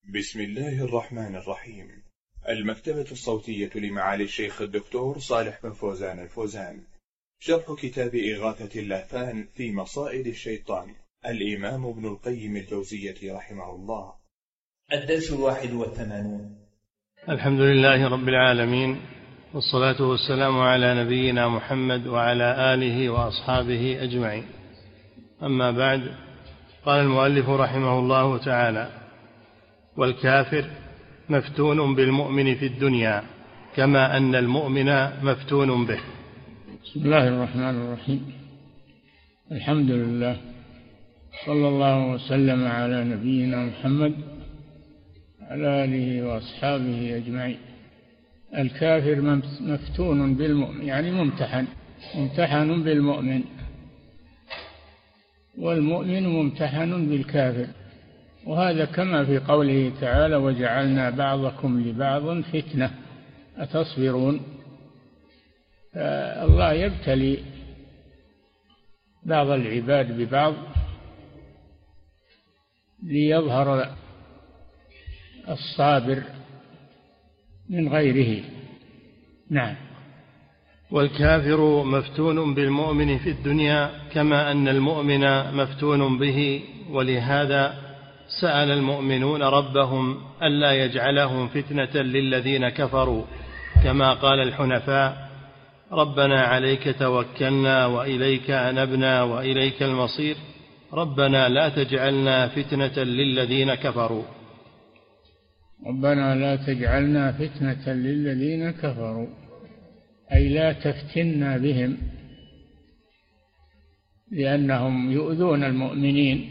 بسم الله الرحمن الرحيم. المكتبة الصوتية لمعالي الشيخ الدكتور صالح بن فوزان الفوزان، شرح كتاب إغاثة اللهفان في مصائد الشيطان، الإمام ابن القيم الجوزية رحمه الله. الدرس 81. الحمد لله رب العالمين، والصلاة والسلام على نبينا محمد وعلى آله وأصحابه أجمعين. أما بعد، قال المؤلف رحمه الله تعالى: والكافر مفتون بالمؤمن في الدنيا كما أن المؤمن مفتون به. بسم الله الرحمن الرحيم. الحمد لله، صلى الله وسلم على نبينا محمد على آله وأصحابه أجمعين. الكافر مفتون بالمؤمن، يعني ممتحن بالمؤمن، والمؤمن ممتحن بالكافر، وهذا كما في قوله تعالى: وجعلنا بعضكم لبعض فتنة أتصبرون. الله يبتلي بعض العباد ببعض ليظهر الصابر من غيره. نعم. والكافر مفتون بالمؤمن في الدنيا كما أن المؤمن مفتون به، ولهذا سأل المؤمنون ربهم ألا يجعلهم فتنة للذين كفروا، كما قال الحنفاء: ربنا عليك توكلنا وإليك أنبنا وإليك المصير، ربنا لا تجعلنا فتنة للذين كفروا. ربنا لا تجعلنا فتنة للذين كفروا، أي لا تفتنا بهم، لأنهم يؤذون المؤمنين،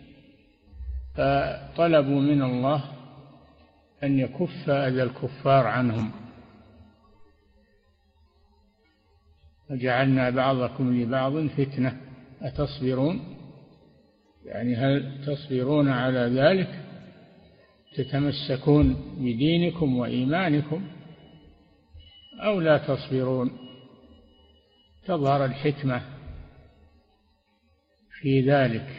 فطلبوا من الله أن يكف أذى الكفار عنهم. وجعلنا بعضكم لبعض فتنة أتصبرون، يعني هل تصبرون على ذلك؟ تتمسكون بدينكم وإيمانكم، أو لا تصبرون؟ تظهر الحكمة في ذلك.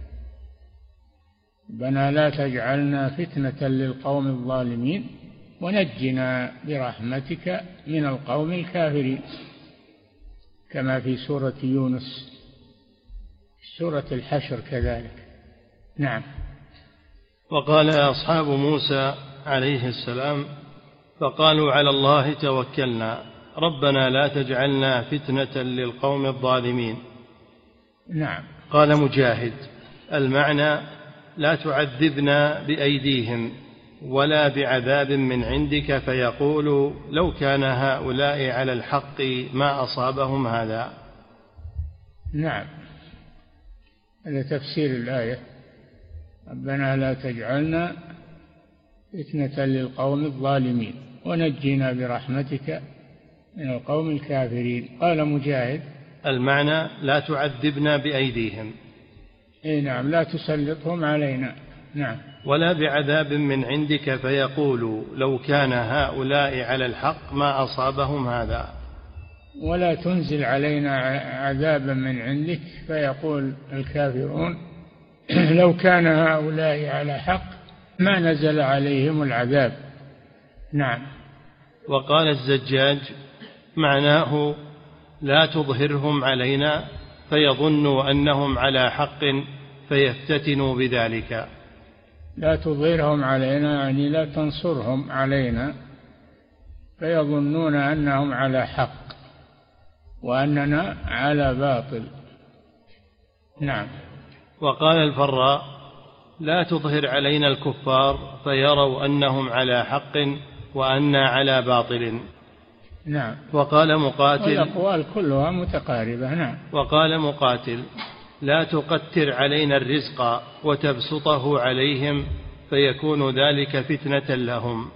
ربنا لا تجعلنا فتنة للقوم الظالمين ونجنا برحمتك من القوم الكافرين، كما في سورة يونس، سورة الحشر كذلك. نعم. وقال أصحاب موسى عليه السلام: فقالوا على الله توكلنا ربنا لا تجعلنا فتنة للقوم الظالمين. نعم. قال مجاهد: المعنى لا تعذبنا بأيديهم ولا بعذاب من عندك فيقولوا لو كان هؤلاء على الحق ما أصابهم هذا. نعم، هذا تفسير الآية: ربنا لا تجعلنا فتنة للقوم الظالمين ونجنا برحمتك من القوم الكافرين. قال مجاهد: المعنى لا تعذبنا بأيديهم. نعم، لا تسلطهم علينا. نعم. ولا بعذاب من عندك فيقولوا لو كان هؤلاء على الحق ما أصابهم هذا. ولا تنزل علينا عذابا من عندك فيقول الكافرون لو كان هؤلاء على حق ما نزل عليهم العذاب. نعم. وقال الزجاج: معناه لا تظهرهم علينا فيظنوا أنهم على حق فيفتتنوا بذلك. لا تظهرهم علينا يعني لا تنصرهم علينا، فيظنون أنهم على حق وأننا على باطل. نعم. وقال الفراء: لا تظهر علينا الكفار فيروا أنهم على حق وأنا على باطل. نعم. وقال مقاتل: والأقوال كلها متقاربة. نعم. وقال مقاتل: لا تقتر علينا الرزق وتبسطه عليهم فيكون ذلك فتنة لهم.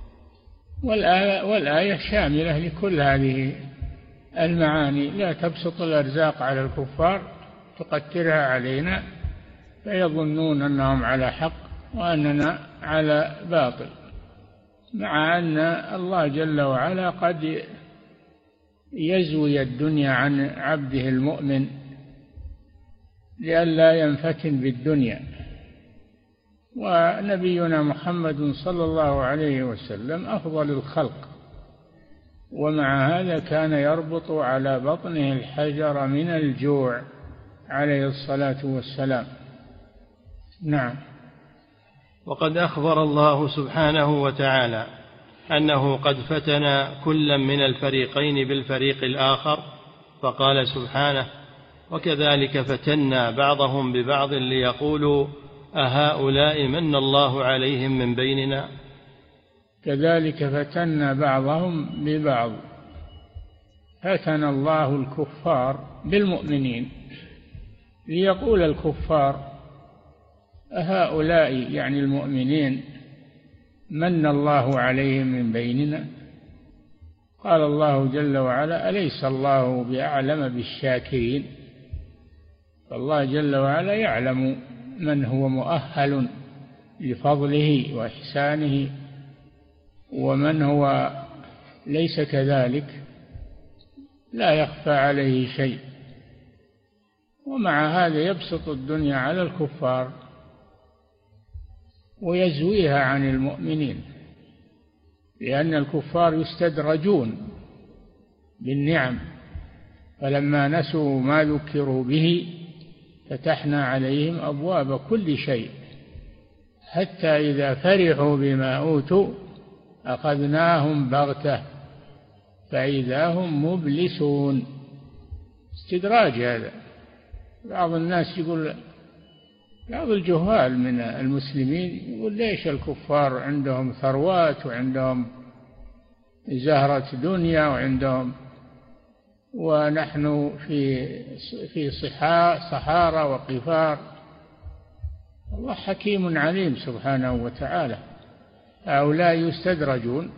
والآية شاملة لكل هذه المعاني: لا تبسط الأرزاق على الكفار تقترها علينا فيظنون أنهم على حق وأننا على باطل، مع أن الله جل وعلا قد يزوي الدنيا عن عبده المؤمن لئلا ينفتن بالدنيا، ونبينا محمد صلى الله عليه وسلم أفضل الخلق، ومع هذا كان يربط على بطنه الحجر من الجوع عليه الصلاة والسلام. نعم. وقد أخبر الله سبحانه وتعالى أنه قد فتن كلا من الفريقين بالفريق الآخر، فقال سبحانه: وكذلك فتنا بعضهم ببعض ليقولوا أهؤلاء من الله عليهم من بيننا. كذلك فتنا بعضهم ببعض، فتن الله الكفار بالمؤمنين ليقول الكفار أهؤلاء، يعني المؤمنين، من الله عليهم من بيننا. قال الله جل وعلا: أليس الله بأعلم بالشاكرين. فالله جل وعلا يعلم من هو مؤهل لفضله وإحسانه، ومن هو ليس كذلك لا يخفى عليه شيء. ومع هذا يبسط الدنيا على الكفار ويزويها عن المؤمنين، لأن الكفار يستدرجون بالنعم، فلما نسوا ما ذكروا به فتحنا عليهم أبواب كل شيء، حتى إذا فرحوا بما أوتوا أخذناهم بغتة فإذا هم مبلسون. استدراج هذا. بعض الناس يقول، بعض الجهال من المسلمين يقول: ليش الكفار عندهم ثروات وعندهم زهرة دنيا وعندهم، ونحن في صحارى وقفار. الله حكيم عليم سبحانه وتعالى. هؤلاء يستدرجون،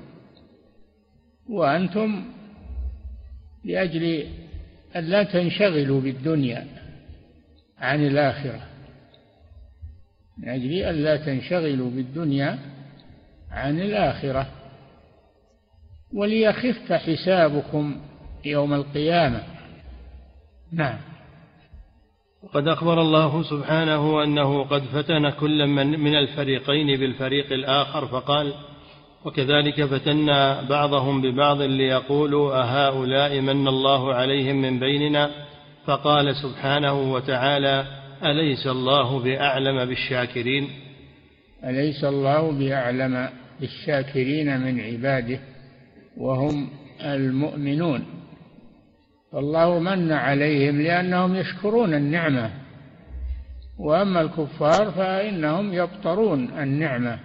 وأنتم لأجل أن لا تنشغلوا بالدنيا عن الآخرة، من أجل أن لا تنشغلوا بالدنيا عن الآخرة، وليخف حسابكم يوم القيامة. نعم. وقد أخبر الله سبحانه أنه قد فتن كلا من الفريقين بالفريق الآخر، فقال: وكذلك فتنا بعضهم ببعض ليقولوا أهؤلاء من الله عليهم من بيننا. فقال سبحانه وتعالى: أليس الله بأعلم بالشاكرين. أليس الله بأعلم بالشاكرين من عباده وهم المؤمنون. فالله من عليهم لأنهم يشكرون النعمة، وأما الكفار فإنهم يبطرون النعمة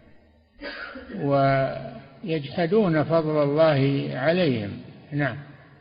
ويجحدون فضل الله عليهم. نعم.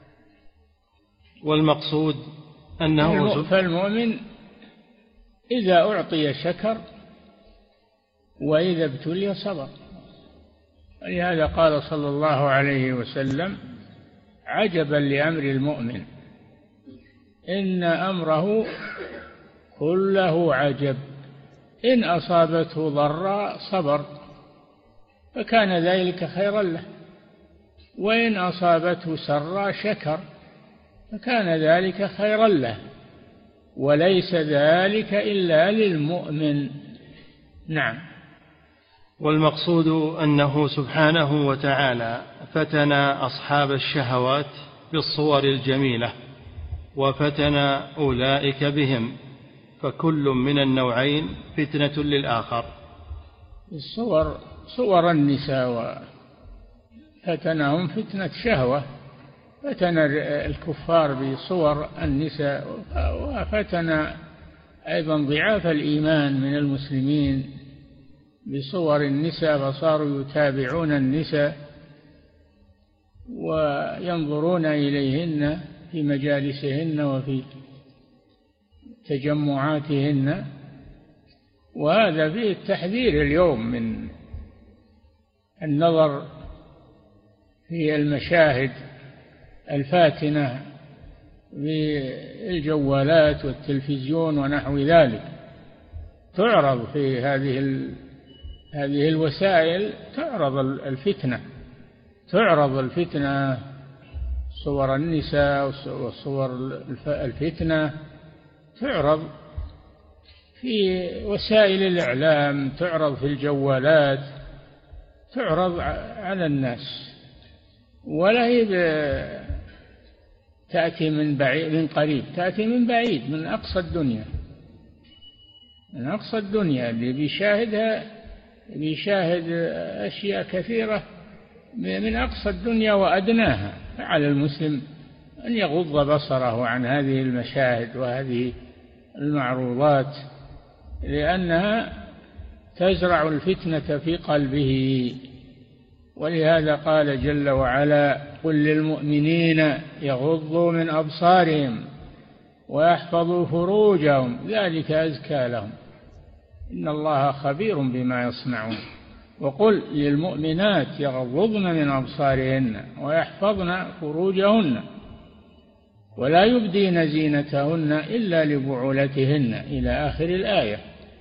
والمقصود أنه فالمؤمن إذا أعطي شكر، وإذا ابتلي صبر. ولهذا قال صلى الله عليه وسلم: عجبا لأمر المؤمن، إن أمره كله عجب، إن أصابته ضراء صبر فكان ذلك خيرا له، وإن أصابته سراء شكر فكان ذلك خيرا له، وليس ذلك إلا للمؤمن. نعم. والمقصود أنه سبحانه وتعالى فتن أصحاب الشهوات بالصور الجميلة، وفتن أولئك بهم، فكل من النوعين فتنة للآخر. صور النساء فتنهم فتنة شهوة، فتن الكفار بصور النساء، وفتن أيضا ضعاف الإيمان من المسلمين بصور النساء، فصاروا يتابعون النساء وينظرون إليهن في مجالسهن وفي تجمعاتهن. وهذا فيه التحذير اليوم من النظر في المشاهد الفاتنة بالجوالات والتلفزيون ونحو ذلك. تعرض في هذه الوسائل، تعرض الفتنة، صور النساء وصور الفتنة تعرض، في وسائل الإعلام، تعرض في الجوالات، تعرض على الناس، ولا هي تأتي من بعيد من قريب، تأتي من بعيد، من أقصى الدنيا، من أقصى الدنيا. اللي بيشاهدها بيشاهد أشياء كثيرة من أقصى الدنيا وأدناها. فعلى المسلم أن يغض بصره عن هذه المشاهد وهذه المعروضات، لأنها تزرع الفتنة في قلبه. ولهذا قال جل وعلا: قل للمؤمنين يغضوا من أبصارهم ويحفظوا فروجهم ذلك أزكى لهم إن الله خبير بما يصنعون. وقل للمؤمنات يغضضن من أبصارهن ويحفظن فروجهن ولا يبدين زينتهن إلا لبعولتهن إلى آخر الآية.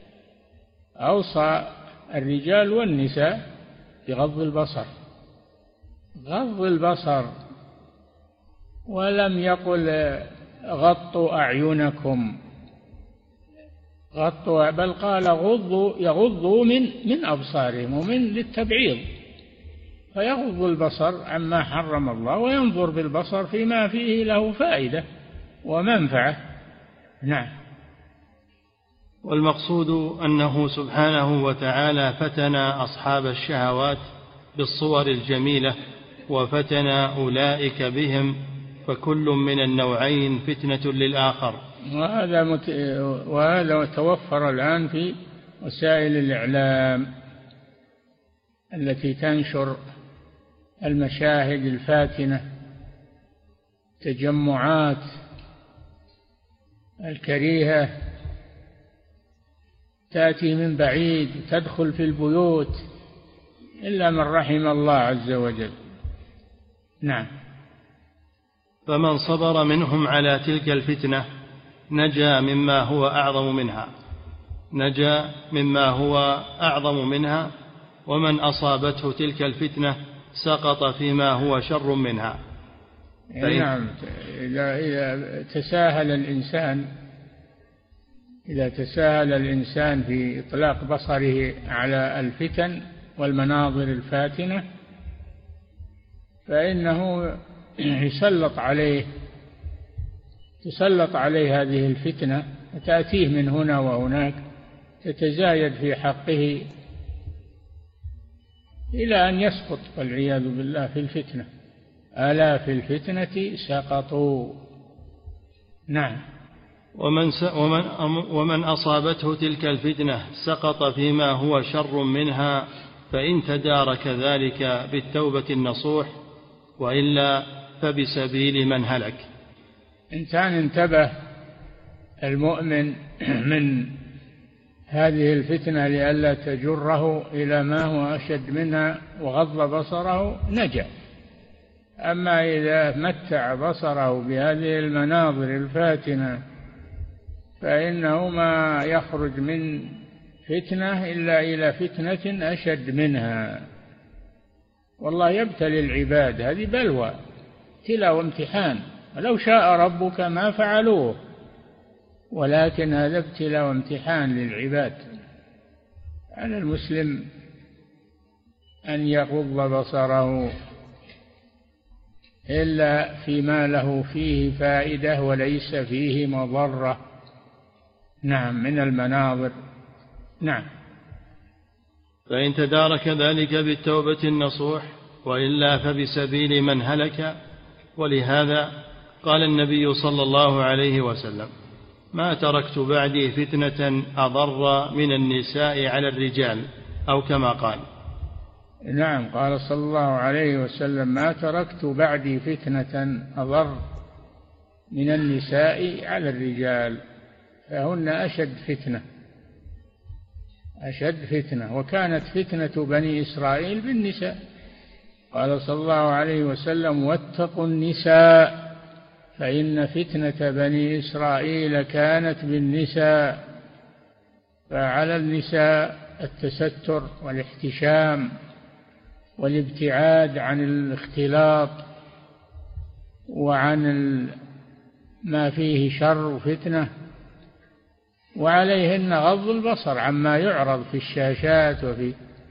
أوصى الرجال والنساء بغض البصر، غض البصر، ولم يقل غطوا أعينكم، غطوا، بل قال يغضوا من أبصارهم، ومن للتبعيض، فيغض البصر عما حرم الله وينظر بالبصر فيما فيه له فائدة ومنفعة. نعم. والمقصود أنه سبحانه وتعالى فتن أصحاب الشهوات بالصور الجميلة وفتن أولئك بهم، فكل من النوعين فتنة للآخر. وهذا توفر الآن في وسائل الإعلام التي تنشر المشاهد الفاتنة، تجمعات الكريهة تأتي من بعيد، تدخل في البيوت إلا من رحم الله عز وجل. نعم. فمن صبر منهم على تلك الفتنة نجا مما هو أعظم منها، ومن أصابته تلك الفتنة سقط فيما هو شر منها. نعم. إذا تساهل الإنسان في إطلاق بصره على الفتن والمناظر الفاتنة فإنه تسلط عليه هذه الفتنة وتأتيه من هنا وهناك، تتزايد في حقه إلى أن يسقط والعياذ بالله في الفتنة. ألا في الفتنة سقطوا. نعم. ومن أصابته تلك الفتنة سقط فيما هو شر منها، فإن تدارك ذلك بالتوبة النصوح، وإلا فبسبيل من هلك. إنسان انتبه المؤمن من هذه الفتنة لئلا تجره إلى ما هو أشد منها وغض بصره نجا. أما إذا متع بصره بهذه المناظر الفاتنة فإنه ما يخرج من فتنة إلا إلى فتنة أشد منها. والله يبتلي العباد، هذه بلوى، ابتلاء وامتحان، ولو شاء ربك ما فعلوه، ولكن هذا ابتلاء وامتحان للعباد. على المسلم أن يغض بصره إلا فيما له فيه فائدة وليس فيه مضرة. نعم. من المناظر. نعم. فإن تدارك ذلك بالتوبة النصوح، وإلا فبسبيل من هلك. ولهذا قال النبي صلى الله عليه وسلم: ما تركت بعدي فتنة أضر من النساء على الرجال، أو كما قال. نعم. قال صلى الله عليه وسلم: ما تركت بعدي فتنة أضر من النساء على الرجال، فهن أشد فتنة. وكانت فتنة بني إسرائيل بالنساء. قال صلى الله عليه وسلم: واتقوا النساء فإن فتنة بني إسرائيل كانت بالنساء. فعلى النساء التستر والاحتشام والابتعاد عن الاختلاط وعن ما فيه شر وفتنة، وعليهن غض البصر عما يعرض في الشاشات وفي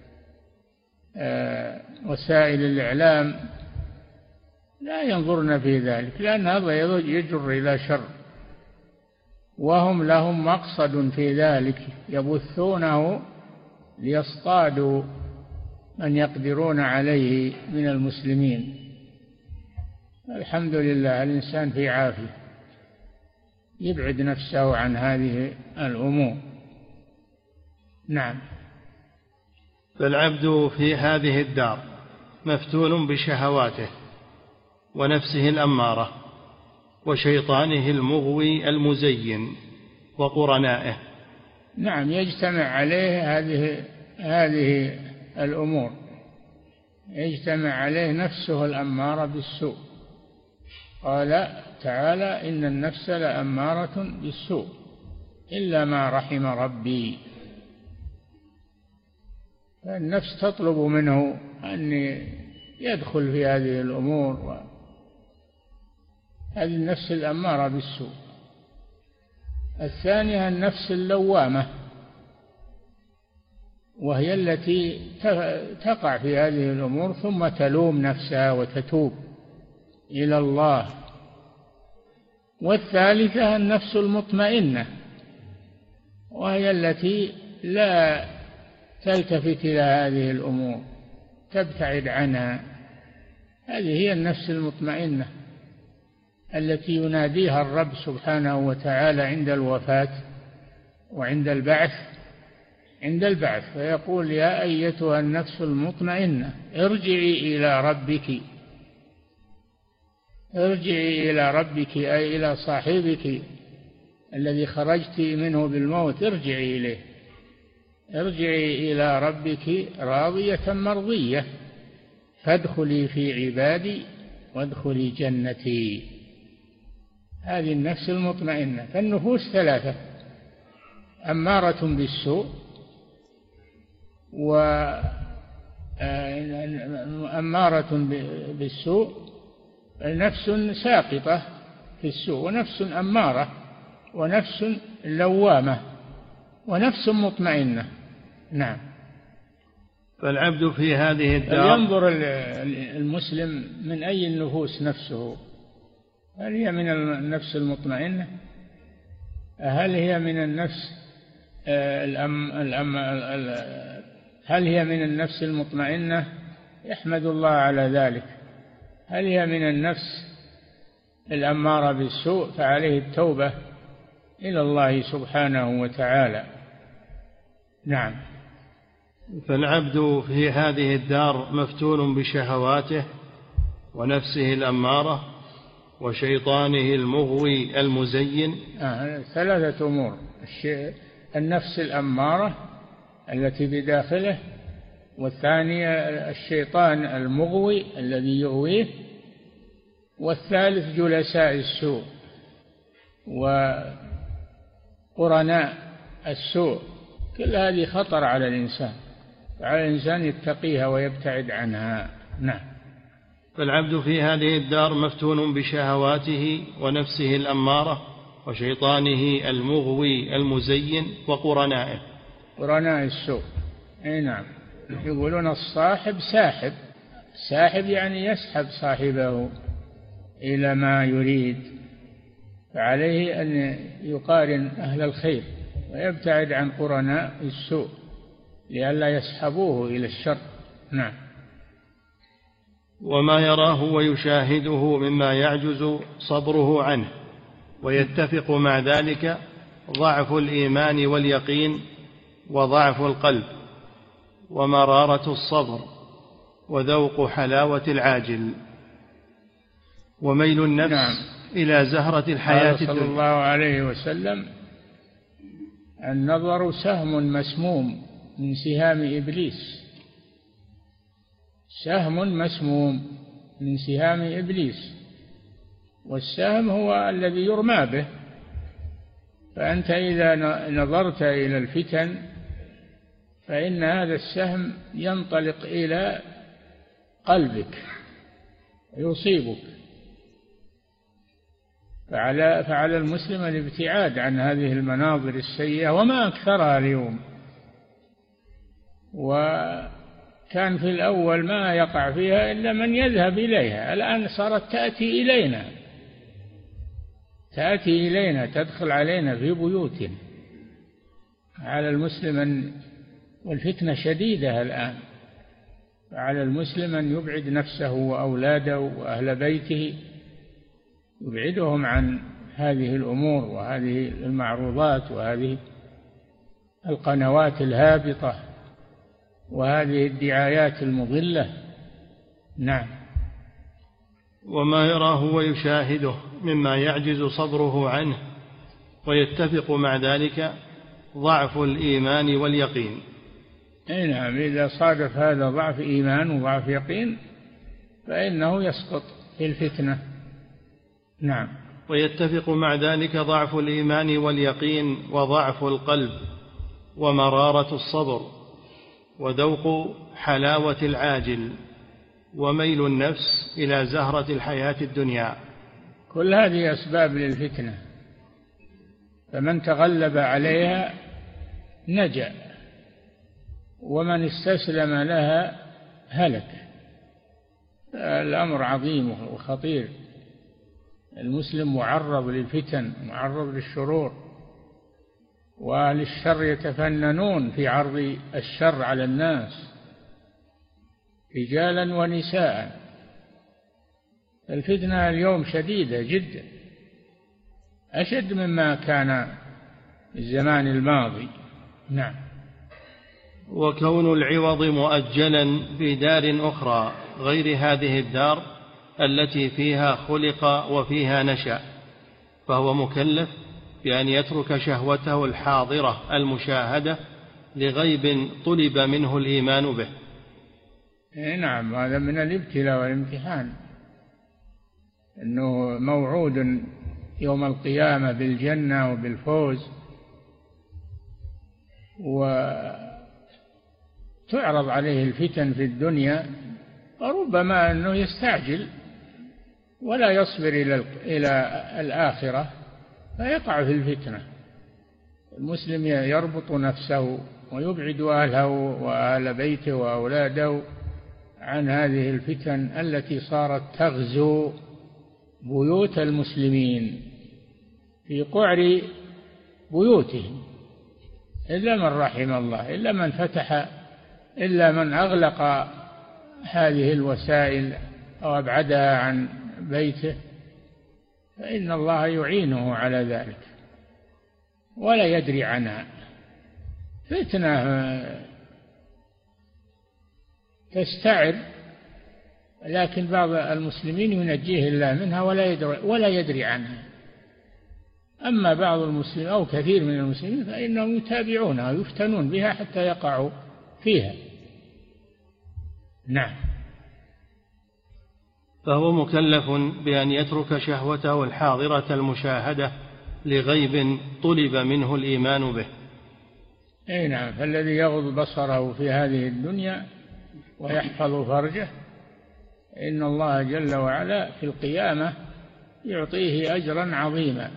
وسائل الإعلام، لا ينظرن في ذلك، لأن هذا يجر إلى شر، وهم لهم مقصد في ذلك يبثونه ليصطادوا من يقدرون عليه من المسلمين. الحمد لله الإنسان في عافية، يبعد نفسه عن هذه الأمور. نعم. فالعبد في هذه الدار مفتون بشهواته ونفسه الأمارة وشيطانه المغوي المزين وقرنائه. نعم، يجتمع عليه هذه الأمور، يجتمع عليه نفسه الأمارة بالسوء. قال تعالى: إن النفس لأمارة بالسوء إلا ما رحم ربي. فالنفس تطلب منه أن يدخل في هذه الأمور، هذه النفس الأمارة بالسوء. الثانية النفس اللوامة، وهي التي تقع في هذه الأمور ثم تلوم نفسها وتتوب إلى الله. والثالثة النفس المطمئنة، وهي التي لا تلتفت إلى هذه الأمور، تبتعد عنها. هذه هي النفس المطمئنة التي يناديها الرب سبحانه وتعالى عند الوفاة وعند البعث. عند البعث فيقول: يا أيتها النفس المطمئنة ارجعي إلى ربك. ارجعي إلى ربك أي إلى صاحبك الذي خرجت منه بالموت، ارجعي إليه. ارجعي إلى ربك راضية مرضية فادخلي في عبادي وادخلي جنتي. هذه النفس المطمئنة. فالنفوس ثلاثة: أمارة بالسوء، وأمارة بالسوء، نفس ساقطة في السوء، ونفس أمارة، ونفس لوامة، ونفس مطمئنة. نعم. فالعبد في هذه الدار ينظر المسلم من أي النفوس نفسه، هل هي من النفس المطمئنة؟ هل هي من النفس هل هي من النفس المطمئنة؟ يحمد الله على ذلك. هل هي من النفس الأمارة بالسوء؟ فعليه التوبة إلى الله سبحانه وتعالى. نعم. فالعبد في هذه الدار مفتون بشهواته ونفسه الأمارة وشيطانه المغوي المزين. ثلاثة أمور: النفس الأمارة التي بداخله، والثانية الشيطان المغوي الذي يغويه، والثالث جلساء السوء وقرناء السوء. كل هذه خطر على الإنسان، على الإنسان يتقيها ويبتعد عنها. نعم. فالعبد في هذه الدار مفتون بشهواته ونفسه الأمارة وشيطانه المغوي المزين وقرنائه. قرناء السوء، أي نعم. يقولون الصاحب ساحب، ساحب يعني يسحب صاحبه إلى ما يريد، فعليه أن يقارن أهل الخير ويبتعد عن قرناء السوء لئلا يسحبوه إلى الشر. نعم. وما يراه ويشاهده مما يعجز صبره عنه، ويتفق مع ذلك ضعف الإيمان واليقين وضعف القلب ومرارة الصبر وذوق حلاوة العاجل وميل النفس. نعم. إلى زهرة الحياة صلى الله عليه وسلم: النظر سهم مسموم من سهام إبليس. سهم مسموم من سهام إبليس، والسهم هو الذي يرمى به. فأنت إذا نظرت إلى الفتن فإن هذا السهم ينطلق إلى قلبك يصيبك. فعلى المسلم الابتعاد عن هذه المناظر السيئة وما أكثرها اليوم. وكان في الأول ما يقع فيها إلا من يذهب إليها، الآن صارت تأتي إلينا تدخل علينا في بيوتنا. على المسلم والفتنة شديدة الآن، على المسلم أن يبعد نفسه وأولاده وأهل بيته، يبعدهم عن هذه الأمور وهذه المعروضات وهذه القنوات الهابطة وهذه الدعايات المضلة. نعم. وما يراه ويشاهده مما يعجز صبره عنه، ويتفق مع ذلك ضعف الإيمان واليقين. نعم، إذا صادف هذا ضعف إيمان وضعف يقين فإنه يسقط في الفتنة. نعم. ويتفق مع ذلك ضعف الإيمان واليقين وضعف القلب ومرارة الصبر وذوق حلاوة العاجل وميل النفس إلى زهرة الحياة الدنيا. كل هذه أسباب للفتنة، فمن تغلب عليها نجا، ومن استسلم لها هلك. الأمر عظيم وخطير. المسلم معرض للفتن، معرض للشرور، وأهل الشر يتفننون في عرض الشر على الناس رجالا ونساء. الفتنة اليوم شديدة جدا، أشد مما كان في الزمان الماضي. نعم. وكون العوض مؤجلا في دار أخرى غير هذه الدار التي فيها خلق وفيها نشأ، فهو مكلف بأن يترك شهوته الحاضرة المشاهدة لغيب طلب منه الإيمان به. نعم، هذا من الابتلاء والامتحان، أنه موعود يوم القيامة بالجنة وبالفوز، وتعرض عليه الفتن في الدنيا، وربما أنه يستعجل ولا يصبر إلى الآخرة فيقع في الفتنة. المسلم يربط نفسه ويبعد أهله وأهل بيته وأولاده عن هذه الفتن التي صارت تغزو بيوت المسلمين في قعر بيوتهم، إلا من رحم الله، إلا من فتح، إلا من أغلق هذه الوسائل أو أبعدها عن بيته، فإن الله يعينه على ذلك ولا يدري عنها. فتنة تستعر، لكن بعض المسلمين ينجيه الله منها ولا يدري عنها. أما بعض المسلمين أو كثير من المسلمين فإنهم يتابعونها ويفتنون بها حتى يقعوا فيها. نعم. فهو مكلف بأن يترك شهوته الحاضرة المشاهدة لغيب طلب منه الإيمان به. أي نعم. فالذي يغض بصره في هذه الدنيا ويحفظ فرجه، إن الله جل وعلا في القيامة يعطيه أجرا عظيما،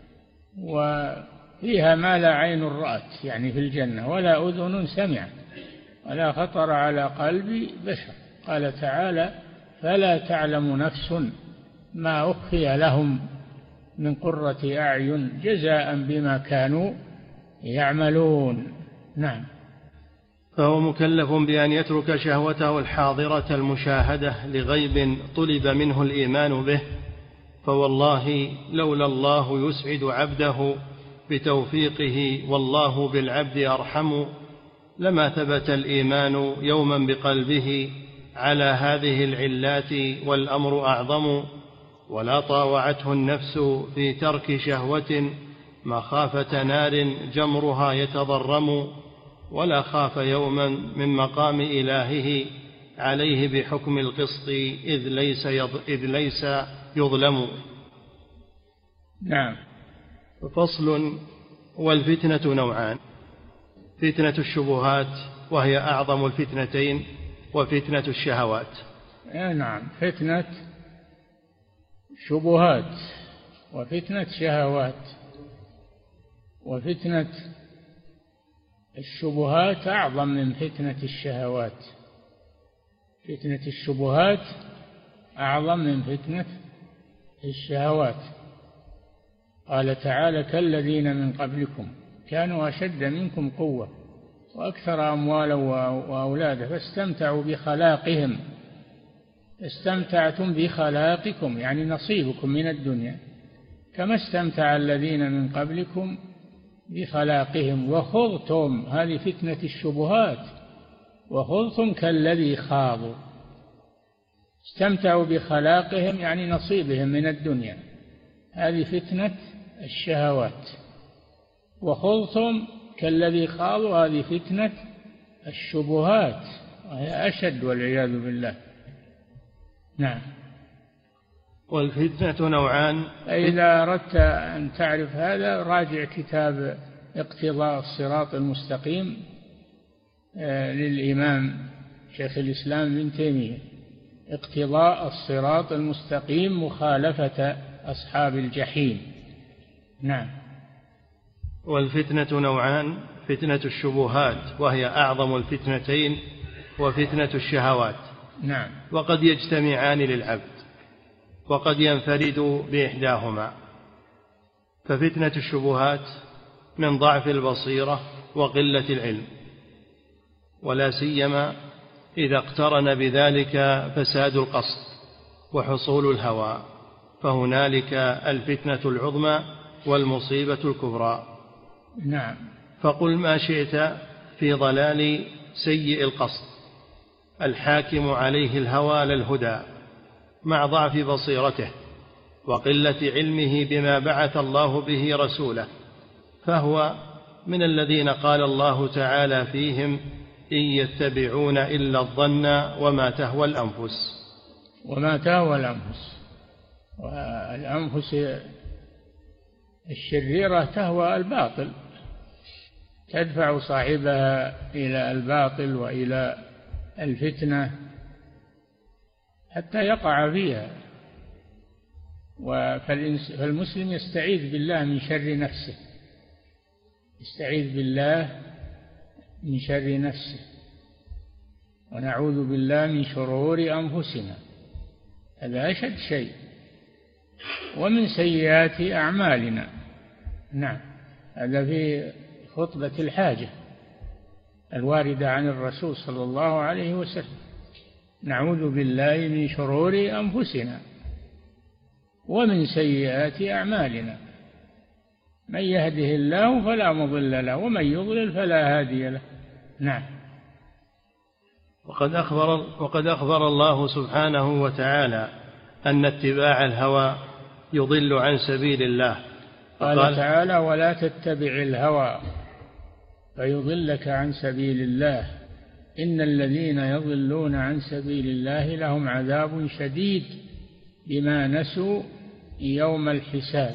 وفيها ما لا عين رأت، يعني في الجنة، ولا أذن سمعت، ولا خطر على قلب بشر. قال تعالى: فلا تعلم نفس ما أخفي لهم من قرة أعين جزاء بما كانوا يعملون. نعم. فهو مكلف بأن يترك شهوته الحاضرة المشاهدة لغيب طلب منه الإيمان به، فوالله لولا الله يسعد عبده بتوفيقه والله بالعبد أرحم لما ثبت الإيمان يوما بقلبه على هذه العلات والأمر أعظم، ولا طاوعته النفس في ترك شهوة مخافة نار جمرها يتضرم، ولا خاف يوما من مقام إلهه عليه بحكم القسط إذ ليس يظلم. نعم. فصل. والفتنة نوعان: فتنة الشبهات وهي أعظم الفتنتين، وفتنة الشهوات. نعم. فتنة شبهات وفتنة شهوات. وفتنة الشبهات أعظم من فتنة الشهوات. فتنة الشبهات أعظم من فتنة الشهوات. قال تعالى: كالذين من قبلكم كانوا أشد منكم قوة وأكثر أموالا وأولادا فاستمتعوا بخلاقهم. استمتعتم بخلاقكم يعني نصيبكم من الدنيا، كما استمتع الذين من قبلكم بخلاقهم وخضتم. هذه فتنة الشبهات. وخضتم كالذي خاضوا. استمتعوا بخلاقهم يعني نصيبهم من الدنيا، هذه فتنة الشهوات. وخضتم كالذي خاضوا، هذه فتنة الشبهات، وهي أشد والعياذ بالله. نعم. والفتنة نوعان. إذا أردت أن تعرف هذا راجع كتاب اقتضاء الصراط المستقيم للإمام شيخ الإسلام ابن تيمية. اقتضاء الصراط المستقيم مخالفة أصحاب الجحيم. نعم. والفتنة نوعان: فتنة الشبهات وهي أعظم الفتنتين، وفتنة الشهوات. نعم. وقد يجتمعان للعبد وقد ينفرد بإحداهما. ففتنة الشبهات من ضعف البصيرة وقلة العلم، ولا سيما إذا اقترن بذلك فساد القصد وحصول الهوى، فهنالك الفتنة العظمى والمصيبة الكبرى. نعم. فقل ما شئت في ضلال سيء القصد الحاكم عليه الهوى للهدى، مع ضعف بصيرته وقلة علمه بما بعث الله به رسوله، فهو من الذين قال الله تعالى فيهم: إن يتبعون إلا الظن وما تهوى الأنفس. وما تهوى الأنفس. والأنفس الشريرة تهوى الباطل، تدفع صاحبها إلى الباطل وإلى الفتنة حتى يقع فيها. فالمسلم يستعيذ بالله من شر نفسه، يستعيذ بالله من شر نفسه، ونعوذ بالله من شرور أنفسنا، هذا أشد شيء، ومن سيئات أعمالنا. نعم. هذا في خطبة الحاجة الواردة عن الرسول صلى الله عليه وسلم: نعوذ بالله من شرور أنفسنا ومن سيئات أعمالنا، من يهده الله فلا مضل له ومن يضلل فلا هادي له. نعم. وقد أخبر الله سبحانه وتعالى أن اتباع الهوى يضل عن سبيل الله. قال تعالى: ولا تتبع الهوى فيضلك عن سبيل الله، إن الذين يضلون عن سبيل الله لهم عذاب شديد بما نسوا يوم الحساب.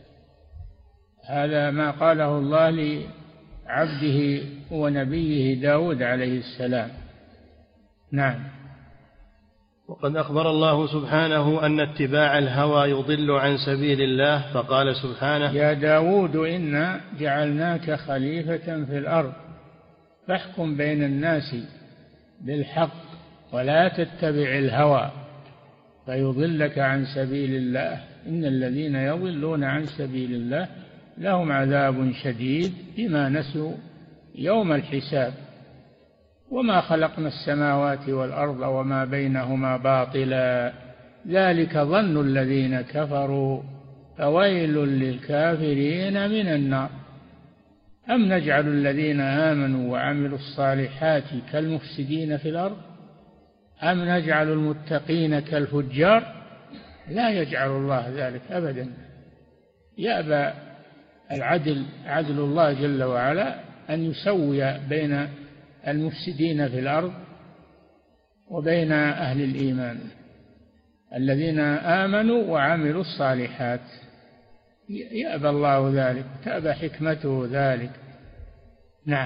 هذا ما قاله الله لعبده ونبيه داود عليه السلام. نعم. وقد أخبر الله سبحانه أن اتباع الهوى يضل عن سبيل الله، فقال سبحانه: يا داود إنا جعلناك خليفة في الأرض فاحكم بين الناس بالحق ولا تتبع الهوى فيضلك عن سبيل الله، إن الذين يضلون عن سبيل الله لهم عذاب شديد بما نسوا يوم الحساب. وما خلقنا السماوات والأرض وما بينهما باطلا ذلك ظن الذين كفروا فويل للكافرين من النار. أم نجعل الذين آمنوا وعملوا الصالحات كالمفسدين في الأرض أم نجعل المتقين كالفجار؟ لا يجعل الله ذلك أبدا. يأبى عدل الله جل وعلا أن يسوي بين المفسدين في الأرض وبين أهل الإيمان الذين آمنوا وعملوا الصالحات. يأبى الله ذلك، تأبى حكمته ذلك. نعم.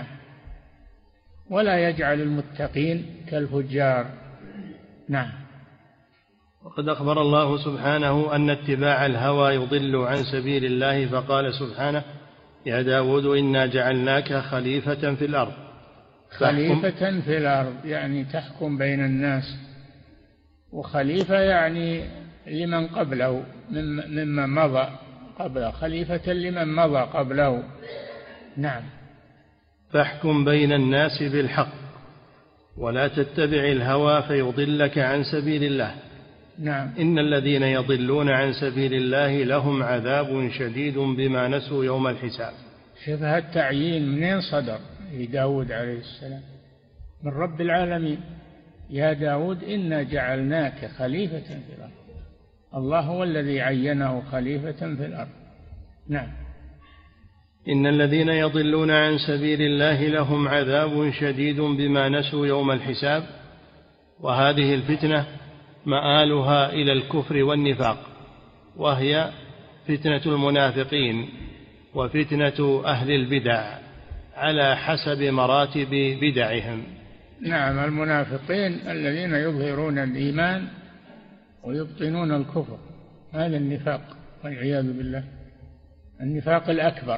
ولا يجعل المتقين كالفجار. نعم. وقد أخبر الله سبحانه أن اتباع الهوى يضل عن سبيل الله، فقال سبحانه: يا داود إنا جعلناك خليفة في الأرض. خليفة في الأرض يعني تحكم بين الناس، وخليفة يعني لمن قبله ممن مضى قبله، خليفة لمن مضى قبله. نعم. فاحكم بين الناس بالحق ولا تتبع الهوى فيضلك عن سبيل الله. نعم. إن الذين يضلون عن سبيل الله لهم عذاب شديد بما نسوا يوم الحساب. شوف التعيين منين صدر لداود عليه السلام؟ من رب العالمين. يا داود إنا جعلناك خليفة في الأرض. الله هو الذي عينه خليفة في الأرض. نعم. إن الذين يضلون عن سبيل الله لهم عذاب شديد بما نسوا يوم الحساب. وهذه الفتنة مآلها إلى الكفر والنفاق، وهي فتنة المنافقين وفتنة أهل البدع على حسب مراتب بدعهم. نعم. المنافقين الذين يظهرون الإيمان ويبطنون الكفر، هذا النفاق والعياذ بالله، النفاق الأكبر.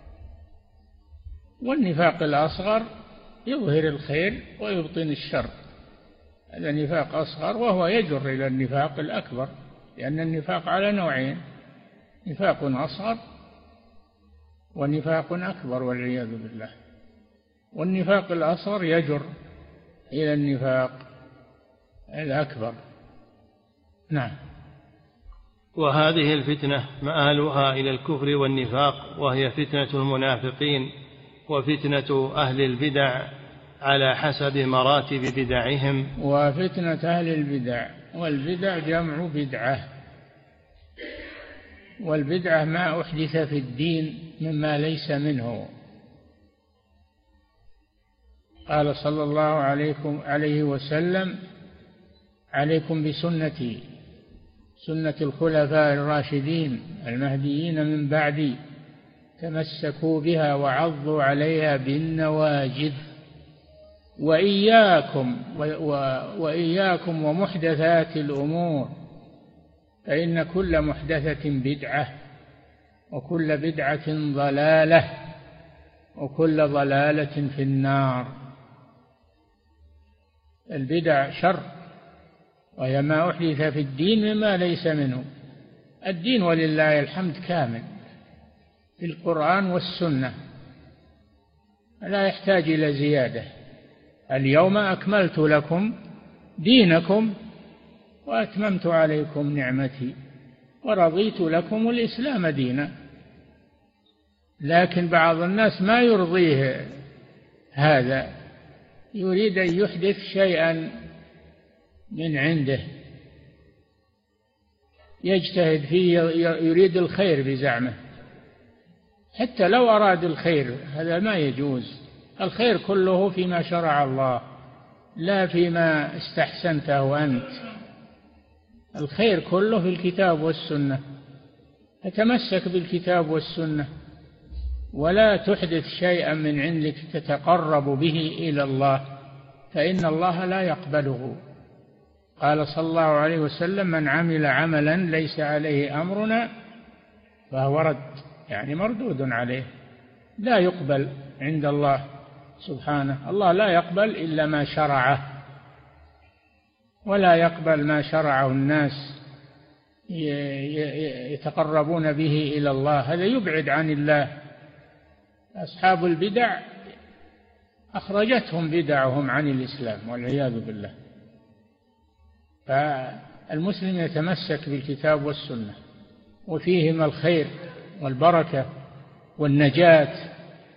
والنفاق الأصغر يظهر الخير ويبطن الشر، هذا نفاق أصغر، وهو يجر إلى النفاق الأكبر، لأن النفاق على نوعين: نفاق أصغر ونفاق أكبر والعياذ بالله. والنفاق الأصغر يجر إلى النفاق الأكبر. نعم. وهذه الفتنة مآلها إلى الكفر والنفاق، وهي فتنة المنافقين وفتنة أهل البدع على حسب مراتب بدعهم. وفتنة أهل البدع، والبدع جمع بدعة، والبدعة ما أحدث في الدين مما ليس منه. قال صلى الله عليه وسلم: عليكم بسنتي سنة الخلفاء الراشدين المهديين من بعدي، تمسكوا بها وعضوا عليها بالنواجذ، وإياكم ومحدثات الأمور، فإن كل محدثة بدعة وكل بدعة ضلالة وكل ضلالة في النار. البدع شر، وهي ما أحدث في الدين مما ليس منه. الدين ولله الحمد كامل في القرآن والسنة، لا يحتاج إلى زيادة. اليوم أكملت لكم دينكم وأتممت عليكم نعمتي ورضيت لكم الإسلام دينا. لكن بعض الناس ما يرضيه هذا، يريد أن يحدث شيئا من عنده يجتهد فيه، يريد الخير بزعمه، حتى لو أراد الخير هذا ما يجوز. الخير كله فيما شرع الله لا فيما استحسنته أنت. الخير كله في الكتاب والسنة، فتمسك بالكتاب والسنة ولا تحدث شيئا من عندك تتقرب به إلى الله، فإن الله لا يقبله. قال صلى الله عليه وسلم: من عمل عملا ليس عليه أمرنا فهو رد، يعني مردود عليه، لا يقبل عند الله سبحانه. الله لا يقبل إلا ما شرعه، ولا يقبل ما شرعه الناس يتقربون به إلى الله، هذا يبعد عن الله. أصحاب البدع أخرجتهم بدعهم عن الإسلام والعياذ بالله. فالمسلم يتمسك بالكتاب والسنة، وفيهما الخير والبركة والنجاة،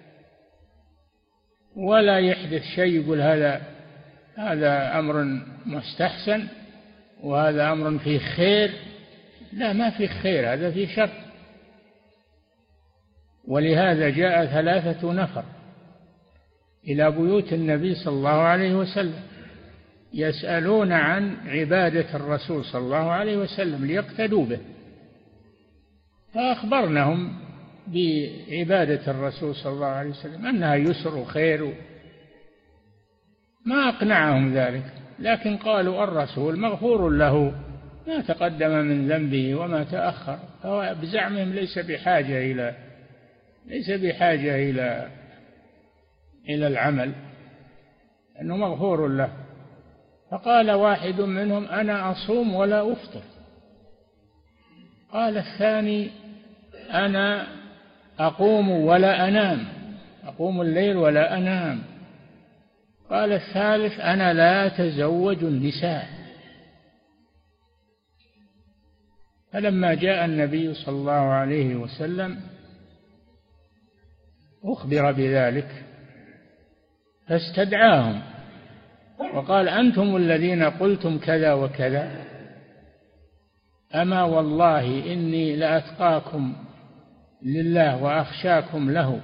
ولا يحدث شيء يقول هذا أمر مستحسن وهذا أمر فيه خير. لا، ما فيه خير، هذا فيه شر. ولهذا جاء 3 نفر إلى بيوت النبي صلى الله عليه وسلم يسألون عن عبادة الرسول صلى الله عليه وسلم ليقتدوا به، فأخبرناهم بعبادة الرسول صلى الله عليه وسلم أنها يسر وخير. ما أقنعهم ذلك، لكن قالوا الرسول مغفور له ما تقدم من ذنبه وما تأخر، فهو بزعمهم ليس بحاجة إلى العمل، أنه مغفور له. فقال واحد منهم: أنا أصوم ولا أفطر. قال الثاني: أنا أقوم ولا أنام، أقوم الليل ولا أنام. قال الثالث: أنا لا أتزوج النساء. فلما جاء النبي صلى الله عليه وسلم أخبر بذلك فاستدعاهم وقال: أنتم الذين قلتم كذا وكذا، أما والله إني لأتقاكم لله وأخشاكم له،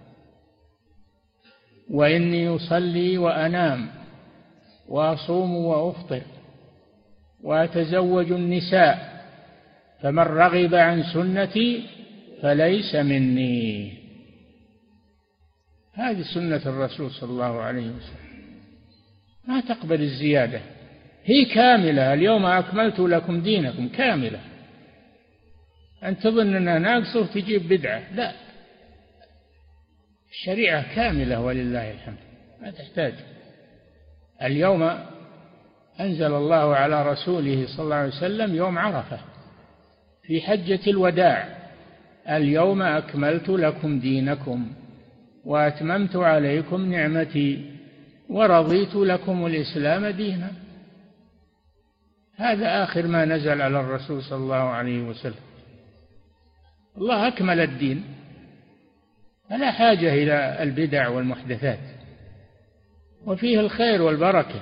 وإني أصلي وأنام وأصوم وأفطر وأتزوج النساء، فمن رغب عن سنتي فليس مني. هذه سنة الرسول صلى الله عليه وسلم، ما تقبل الزيادة، هي كاملة. اليوم أكملت لكم دينكم كاملة. أن تظن أنها ناقصة وتجيب بدعة، لا، الشريعة كاملة ولله الحمد، ما تحتاج. اليوم أنزل الله على رسوله صلى الله عليه وسلم يوم عرفة في حجة الوداع: اليوم أكملت لكم دينكم وأتممت عليكم نعمتي ورضيت لكم الإسلام دينا. هذا آخر ما نزل على الرسول صلى الله عليه وسلم. الله أكمل الدين، فلا حاجة إلى البدع والمحدثات، وفيه الخير والبركة،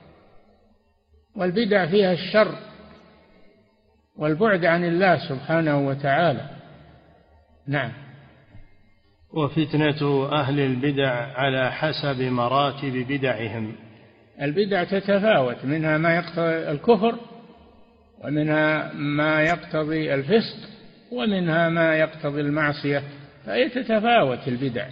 والبدع فيها الشر والبعد عن الله سبحانه وتعالى. نعم. وفتنة أهل البدع على حسب مراتب بدعهم. البدع تتفاوت، منها ما يقتضي الكفر، ومنها ما يقتضي الفسق، ومنها ما يقتضي المعصية، فهي تتفاوت البدع.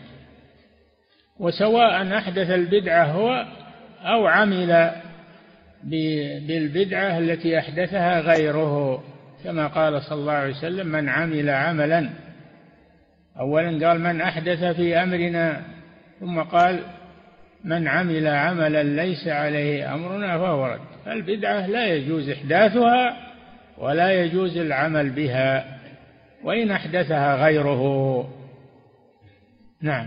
وسواء أحدث البدعة هو أو عمل بالبدعة التي أحدثها غيره، كما قال صلى الله عليه وسلم: من عمل عملا، أولا قال: من أحدث في أمرنا، ثم قال: من عمل عملا ليس عليه أمرنا فهو رد. فالبدعة لا يجوز إحداثها ولا يجوز العمل بها وإن أحدثها غيره. نعم.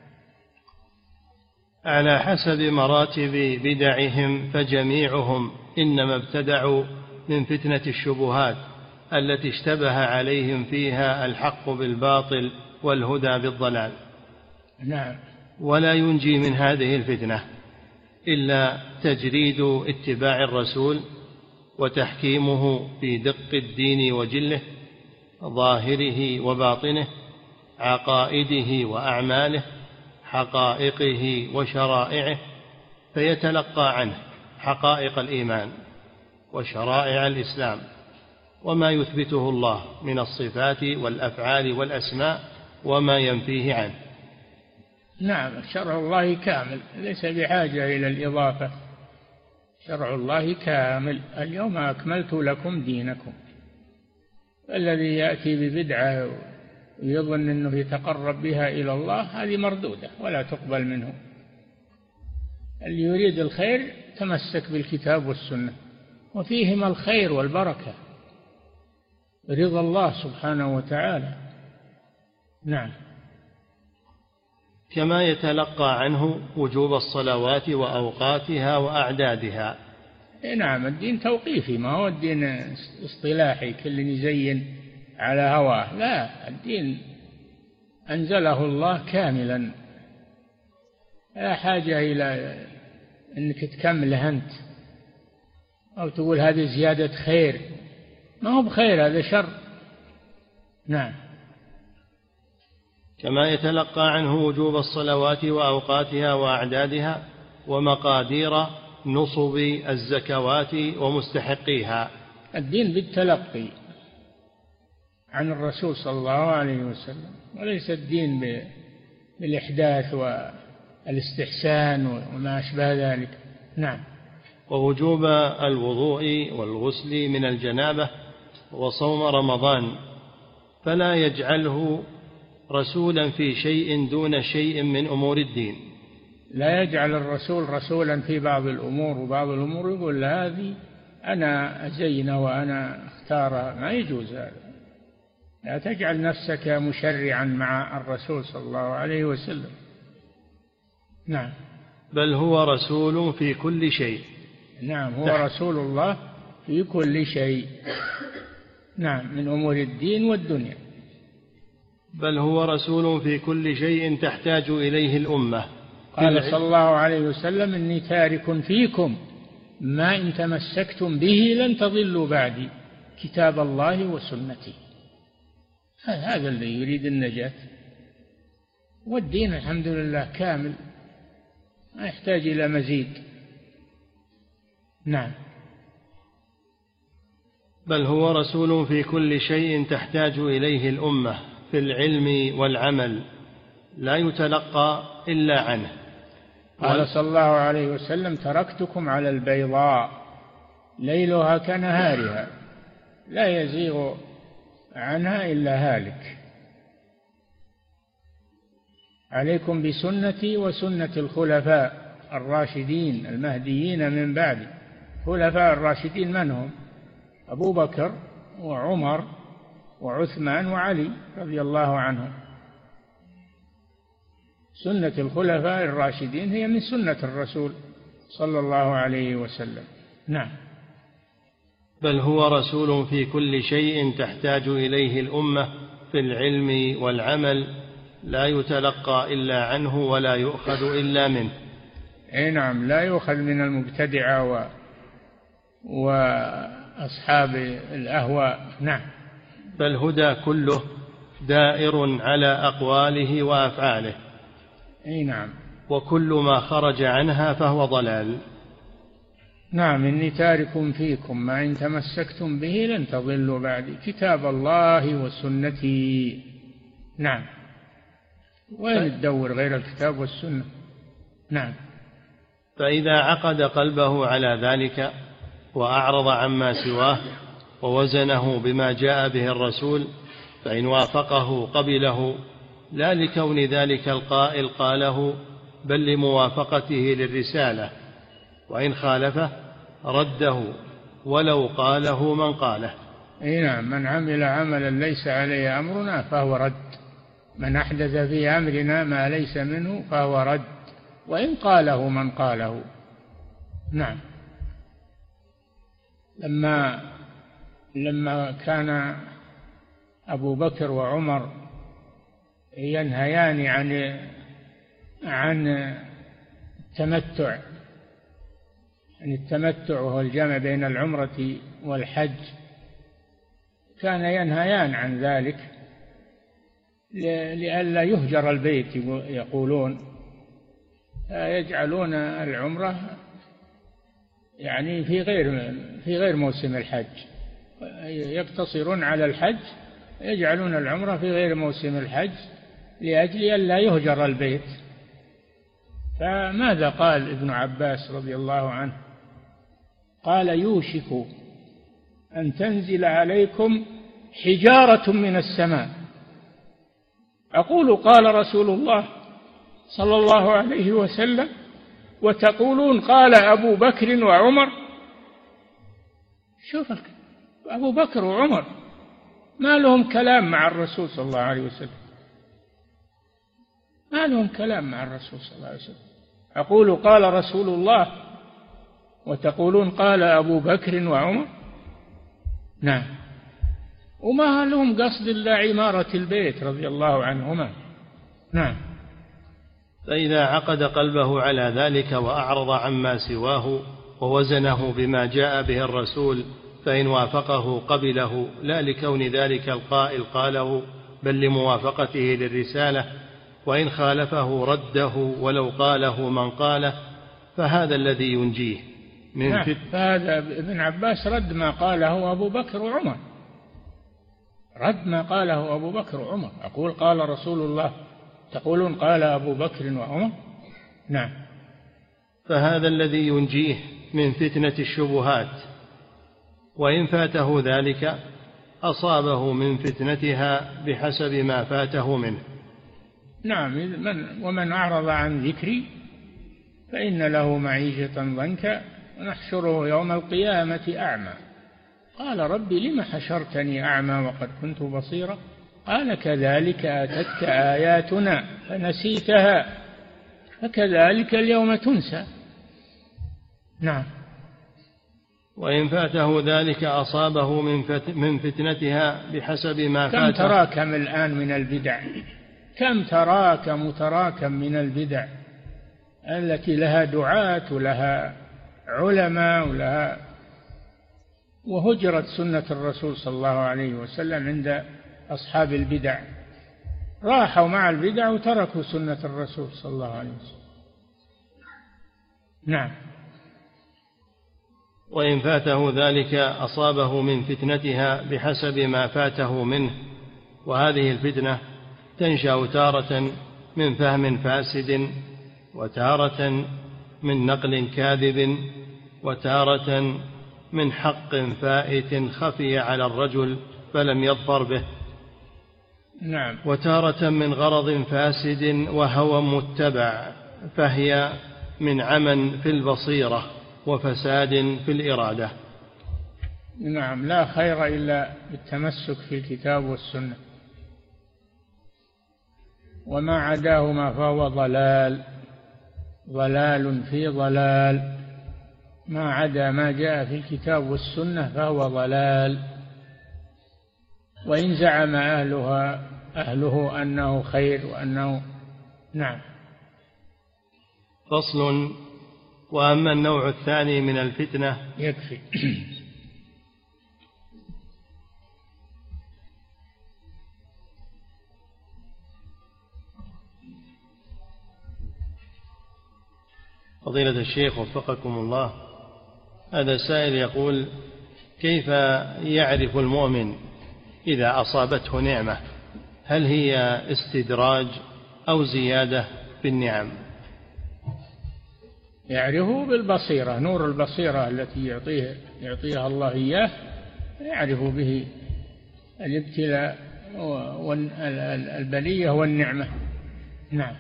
على حسب مراتب بدعهم، فجميعهم إنما ابتدعوا من فتنة الشبهات التي اشتبه عليهم فيها الحق بالباطل والهدى بالضلال. نعم. ولا ينجي من هذه الفتنة إلا تجريد اتباع الرسول وتحكيمه في دق الدين وجله، ظاهره وباطنه، عقائده وأعماله، حقائقه وشرائعه، فيتلقى عنه حقائق الإيمان وشرائع الإسلام وما يثبته الله من الصفات والأفعال والأسماء وما ينفيه عنه. نعم. شرع الله كامل، ليس بحاجة إلى الإضافة. شرع الله كامل: اليوم أكملت لكم دينكم. الذي يأتي ببدعة ويظن أنه يتقرب بها إلى الله، هذه مردودة ولا تقبل منه. اللي يريد الخير تمسك بالكتاب والسنة، وفيهما الخير والبركة، رضا الله سبحانه وتعالى. نعم. كما يتلقى عنه وجوب الصلوات وأوقاتها وأعدادها. نعم. الدين توقيفي، ما هو الدين اصطلاحي كل يزين على هواه، لا، الدين أنزله الله كاملا، لا حاجة إلى أنك تكمله أنت أو تقول هذه زيادة خير، ما هو بخير، هذا شر. نعم. كما يتلقى عنه وجوب الصلوات وأوقاتها وأعدادها ومقادير نصب الزكوات ومستحقيها. الدين بالتلقي عن الرسول صلى الله عليه وسلم، وليس الدين بالإحداث والاستحسان وما أشبه ذلك. نعم. ووجوب الوضوء والغسل من الجنابة وصوم رمضان، فلا يجعله رسولا في شيء دون شيء من أمور الدين. لا يجعل الرسول رسولا في بعض الأمور، وبعض الأمور يقول هذه أنا أزين وأنا اختار، ما يجوز هذا. لا تجعل نفسك مشرعا مع الرسول صلى الله عليه وسلم. نعم. بل هو رسول في كل شيء. نعم، هو رسول الله في كل شيء. نعم، من أمور الدين والدنيا. بل هو رسول في كل شيء تحتاج إليه الأمة. قال صلى الله عليه وسلم: إني تارك فيكم ما إن تمسكتم به لن تضلوا بعدي، كتاب الله وسنتي. هذا اللي يريد النجاة، والدين الحمد لله كامل، ما يحتاج إلى مزيد. نعم. بل هو رسول في كل شيء تحتاج إليه الأمة في العلم والعمل، لا يتلقى إلا عنه. قال صلى الله عليه وسلم: تركتكم على البيضاء ليلها كنهارها لا يزيغ عنها إلا هالك. عليكم بسنتي وسنة الخلفاء الراشدين المهديين من بعدي. خلفاء الراشدين من هم؟ أبو بكر وعمر وعثمان وعلي رضي الله عنهم. سنة الخلفاء الراشدين هي من سنة الرسول صلى الله عليه وسلم. نعم. بل هو رسول في كل شيء تحتاج إليه الأمة في العلم والعمل، لا يتلقى إلا عنه ولا يؤخذ إلا منه. أي نعم، لا يؤخذ من المبتدعة وأصحاب الأهواء. نعم. فالهدى كله دائر على أقواله وأفعاله. أي نعم. وكل ما خرج عنها فهو ضلال. نعم. إني تارك فيكم ما إن تمسكتم به لن تضلوا بعدي، كتاب الله وسنتي. نعم. وين تدور غير الكتاب والسنة؟ نعم. فإذا عقد قلبه على ذلك وأعرض عما سواه ووزنه بما جاء به الرسول، فإن وافقه قبله، لا لكون ذلك القائل قاله، بل لموافقته للرسالة. وإن خالفه رده ولو قاله من قاله. أي نعم. من عمل عملا ليس عليه أمرنا فهو رد، من أحدث في أمرنا ما ليس منه فهو رد، وإن قاله من قاله. نعم. لما كان أبو بكر وعمر ينهيان عن التمتع، وهو الجمع بين العمرة والحج، كان ينهيان عن ذلك لئلا يهجر البيت، يقولون يجعلون العمرة يعني في غير موسم الحج، يقتصرون على الحج، يجعلون العمرة في غير موسم الحج لأجل ألا يهجر البيت. فماذا قال ابن عباس رضي الله عنه؟ قال: يوشك أن تنزل عليكم حجارة من السماء، أقول قال رسول الله صلى الله عليه وسلم، وتقولون قال أبو بكر وعمر. شوف أبو بكر وعمر ما لهم كلام مع الرسول صلى الله عليه وسلم، ما لهم كلام مع الرسول صلى الله عليه وسلم. أقول قال رسول الله وتقولون قال أبو بكر وعمر. نعم. وما لهم قصد إلا عمارة البيت رضي الله عنهما. نعم. فإذا عقد قلبه على ذلك وأعرض عما سواه ووزنه بما جاء به الرسول، فإن وافقه قبله، لا لكون ذلك القائل قاله، بل لموافقته للرسالة. وإن خالفه رده ولو قاله من قاله، فهذا الذي ينجيه من نعم. فهذا ابن عباس رد ما قاله أبو بكر وعمر، رد ما قاله أبو بكر وعمر. أقول قال رسول الله، تقولون قال أبو بكر وعمر. نعم. فهذا الذي ينجيه من فتنة الشبهات، وإن فاته ذلك أصابه من فتنتها بحسب ما فاته منه. نعم. ومن أعرض عن ذكري فإن له معيشة ضنكا ونحشره يوم القيامة أعمى. قال رب لم حشرتني أعمى وقد كنت بصيرا قال كذلك أتتك آياتنا فنسيتها فكذلك اليوم تنسى. نعم. وإن فاته ذلك أصابه من فتنتها بحسب ما فاته. كم تراكم الآن من البدع، كم تراكم من البدع التي لها دعاة ولها علماء وهجرت سنة الرسول صلى الله عليه وسلم عند أصحاب البدع، راحوا مع البدع وتركوا سنة الرسول صلى الله عليه وسلم. نعم. وإن فاته ذلك أصابه من فتنتها بحسب ما فاته منه. وهذه الفتنة تنشأ تارة من فهم فاسد، وتارة من نقل كاذب، وتارة من حق فائت خفي على الرجل فلم يظفر به. نعم. وتارة من غرض فاسد وهوى متبع، فهي من عمى في البصيرة وفساد في الإرادة. نعم. لا خير إلا بالتمسك في الكتاب والسنة، وما عداهما فهو ضلال في ضلال. ما عدا ما جاء في الكتاب والسنة فهو ضلال، وإن زعم أهله أنه خير وأنه. نعم. فصل. وأما النوع الثاني من الفتنة. يكفي. فضيلة الشيخ وفقكم الله، هذا سائل يقول: كيف يعرف المؤمن إذا أصابته نعمة؟ هل هي استدراج أو زيادة في النعم؟ يعرفه بالبصيرة، نور البصيرة التي يعطيها الله إياه، يعرف به الابتلاء والبلية والنعمة. نعم.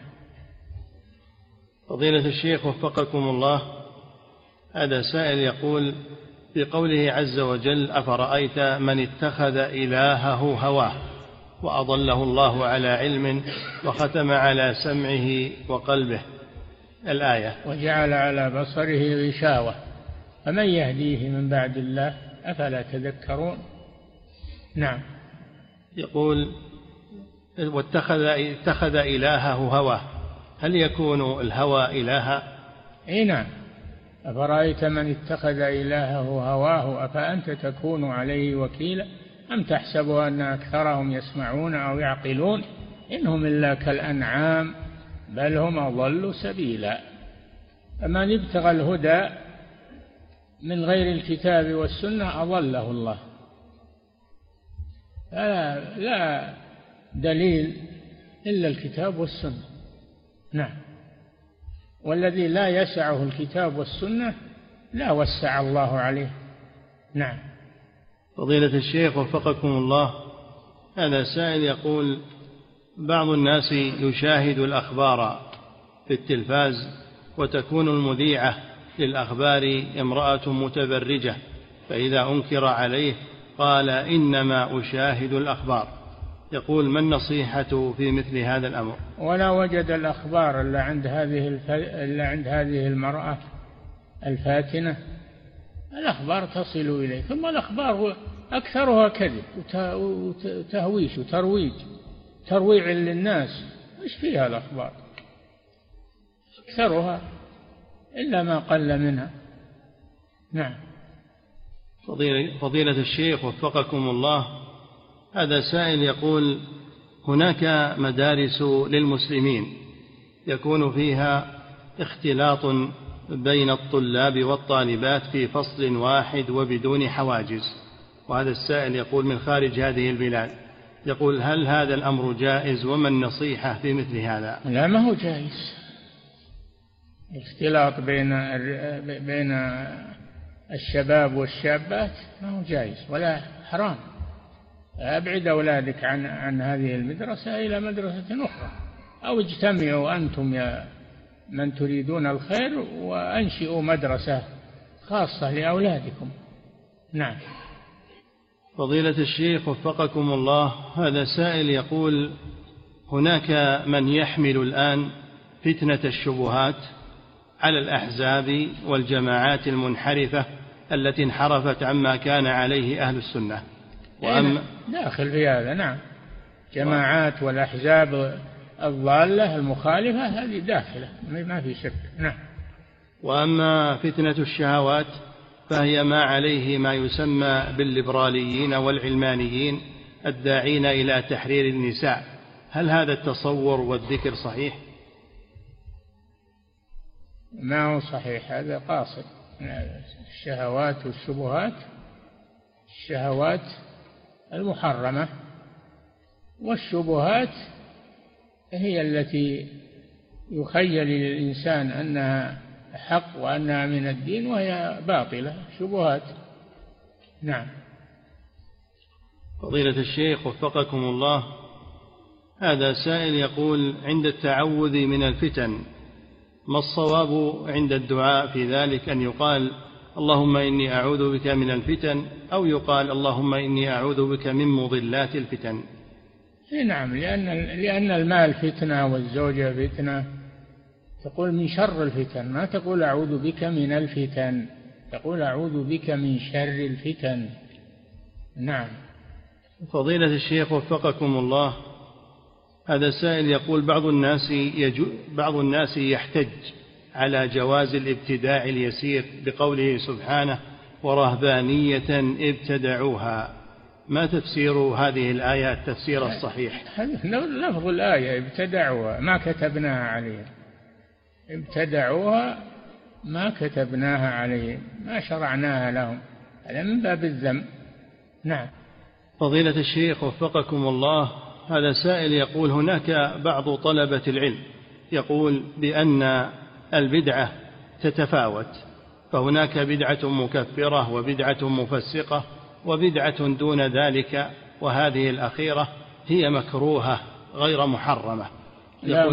فضيلة الشيخ وفقكم الله، هذا سائل يقول: في قوله عز وجل: أفرأيت من اتخذ إلهه هواه وأضله الله على علم وختم على سمعه وقلبه، الآية: وجعل على بصره غشاوة فمن يهديه من بعد الله أفلا تذكرون. نعم. يقول: اتخذ إلهه هواه، هل يكون الهوى إلها؟ نعم. أفرأيت من اتخذ إلهه هواه أفأنت تكون عليه وكيلا أم تحسب أن أكثرهم يسمعون أو يعقلون إنهم إلا كالأنعام بل هم أضل سبيلا. فمن ابتغى الهدى من غير الكتاب والسنة أضله الله. لا دليل إلا الكتاب والسنة. نعم. والذي لا يسعه الكتاب والسنة لا وسع الله عليه. نعم. فضيلة الشيخ وفقكم الله، هذا سائل يقول: بعض الناس يشاهد الأخبار في التلفاز وتكون المذيعة للأخبار امرأة متبرجة، فإذا أنكر عليه قال: إنما أشاهد الأخبار. يقول: ما النصيحة في مثل هذا الأمر؟ ولا وجد الأخبار إلا عند هذه المرأة الفاتنة. الأخبار تصل إليه، ثم الأخبار أكثرها كذب وتهويش ترويع للناس. إيش فيها الأخبار؟ أكثرها إلا ما قل منها. نعم. فضيلة الشيخ وفقكم الله، هذا سائل يقول: هناك مدارس للمسلمين يكون فيها اختلاط بين الطلاب والطالبات في فصل واحد وبدون حواجز، وهذا السائل يقول من خارج هذه البلاد. يقول: هل هذا الأمر جائز؟ وما النصيحة في مثل هذا؟ لا، ما هو جائز. الاختلاط بين الشباب والشابات ما هو جائز ولا حرام. أبعد أولادك عن هذه المدرسة إلى مدرسة أخرى، أو اجتمعوا أنتم يا من تريدون الخير وأنشئوا مدرسة خاصة لأولادكم. نعم. فضيلة الشيخ وفقكم الله، هذا سائل يقول: هناك من يحمل الآن فتنة الشبهات على الأحزاب والجماعات المنحرفة التي انحرفت عما كان عليه أهل السنة، داخل في هذا. نعم، جماعات والأحزاب الضالة المخالفة هذه داخلة ما في شك. نعم. وأما فتنة الشهوات فهي ما عليه ما يسمى بالليبراليين والعلمانيين الداعين إلى تحرير النساء، هل هذا التصور والذكر صحيح؟ ما هو صحيح، هذا قاصد. الشهوات والشبهات، الشهوات المحرمة، والشبهات هي التي يخيل للإنسان أنها حق وأنها من الدين وهي باطلة، شبهات. نعم. فضيلة الشيخ وفقكم الله، هذا سائل يقول: عند التعوذ من الفتن ما الصواب عند الدعاء في ذلك؟ أن يقال اللهم إني أعوذ بك من الفتن، أو يقال اللهم إني أعوذ بك من مضلات الفتن؟ نعم، لأن المال فتنة والزوجة فتنة. تقول من شر الفتن، ما تقول أعوذ بك من الفتن، تقول أعوذ بك من شر الفتن. نعم. فضيلة الشيخ وفقكم الله، هذا سائل يقول: بعض الناس يحتج على جواز الابتداع اليسير بقوله سبحانه ورهبانية ابتدعوها، ما تفسير هذه الآية التفسير الصحيح؟ لفظ الآية ابتدعوها ما كتبناها عليهم، ابتدعوها ما كتبناها عليهم، ما شرعناها لهم، هذا من باب الذم. نعم. فضيلة الشيخ وفقكم الله، هذا سائل يقول: هناك بعض طلبة العلم يقول بأن البدعة تتفاوت، فهناك بدعة مكفرة وبدعة مفسقة وبدعة دون ذلك، وهذه الأخيرة هي مكروهة غير محرمة. لا،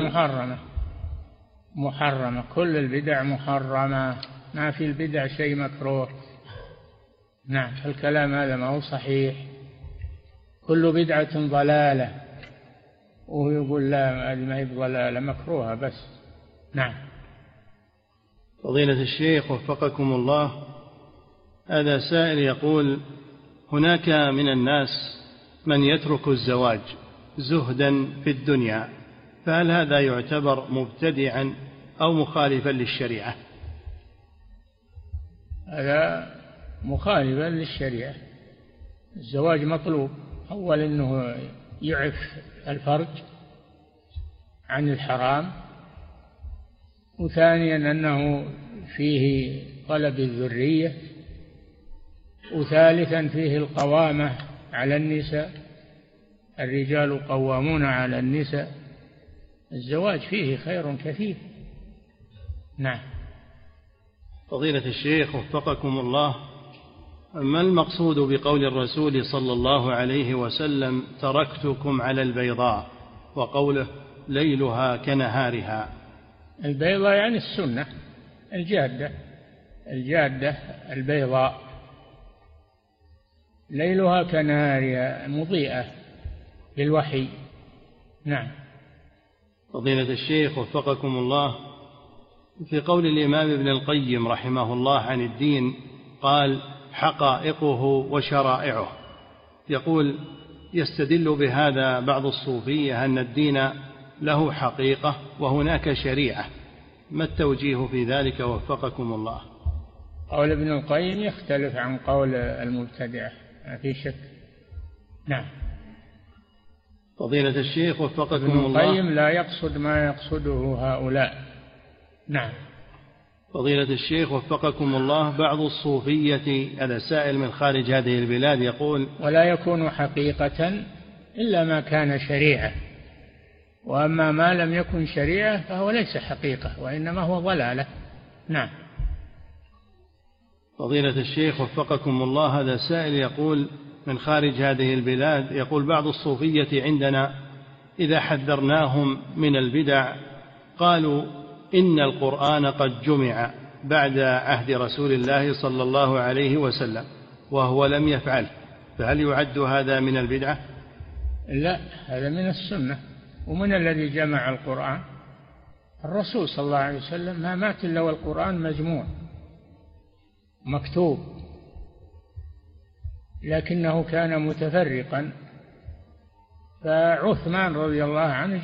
محرمة، كل البدع محرمة، ما في البدع شيء مكروه. نعم، الكلام هذا ما هو صحيح، كل بدعة ضلالة، وهو يقول لا هذه ما هي ضلالة، مكروهة بس. نعم. فضيلة الشيخ وفقكم الله، هذا سائل يقول: هناك من الناس من يترك الزواج زهدا في الدنيا، فهل هذا يعتبر مبتدعا أو مخالفا للشريعة؟ هذا مخالفا للشريعة. الزواج مطلوب، أول أنه يعف الفرج عن الحرام، وثانيا أنه فيه طلب الذرية، وثالثا فيه القوامة على النساء، الرجال قوامون على النساء، الزواج فيه خير كثير. نعم. فضيلة الشيخ وفقكم الله، ما المقصود بقول الرسول صلى الله عليه وسلم تركتكم على البيضاء، وقوله ليلها كنهارها؟ البيضاء يعني السنة، الجادة البيضاء، ليلها كنهارها، مضيئة بالوحي. نعم. فضيلة الشيخ وفقكم الله، في قول الإمام ابن القيم رحمه الله عن الدين قال حقائقه وشرائعه، يقول: يستدل بهذا بعض الصوفية أن الدين له حقيقة وهناك شريعة، ما التوجيه في ذلك وفقكم الله؟ قول ابن القيم يختلف عن قول المبتدعة، ما في شك. نعم. فضيلة الشيخ وفقكم الله، ابن القيم لا يقصد ما يقصده هؤلاء. نعم. فضيلة الشيخ وفقكم الله، بعض الصوفية، هذا سائل من خارج هذه البلاد، يقول: ولا يكون حقيقة إلا ما كان شريعة، وأما ما لم يكن شريعة فهو ليس حقيقة وإنما هو ضلالة. نعم. فضيلة الشيخ وفقكم الله، هذا سائل يقول من خارج هذه البلاد، يقول بعض الصوفية عندنا إذا حذرناهم من البدع قالوا إن القرآن قد جمع بعد عهد رسول الله صلى الله عليه وسلم وهو لم يفعل، فهل يعد هذا من البدعة؟ لا، هذا من السنة. ومن الذي جمع القرآن؟ الرسول صلى الله عليه وسلم ما مات إلا والقرآن مجموع مكتوب، لكنه كان متفرقا، فعثمان رضي الله عنه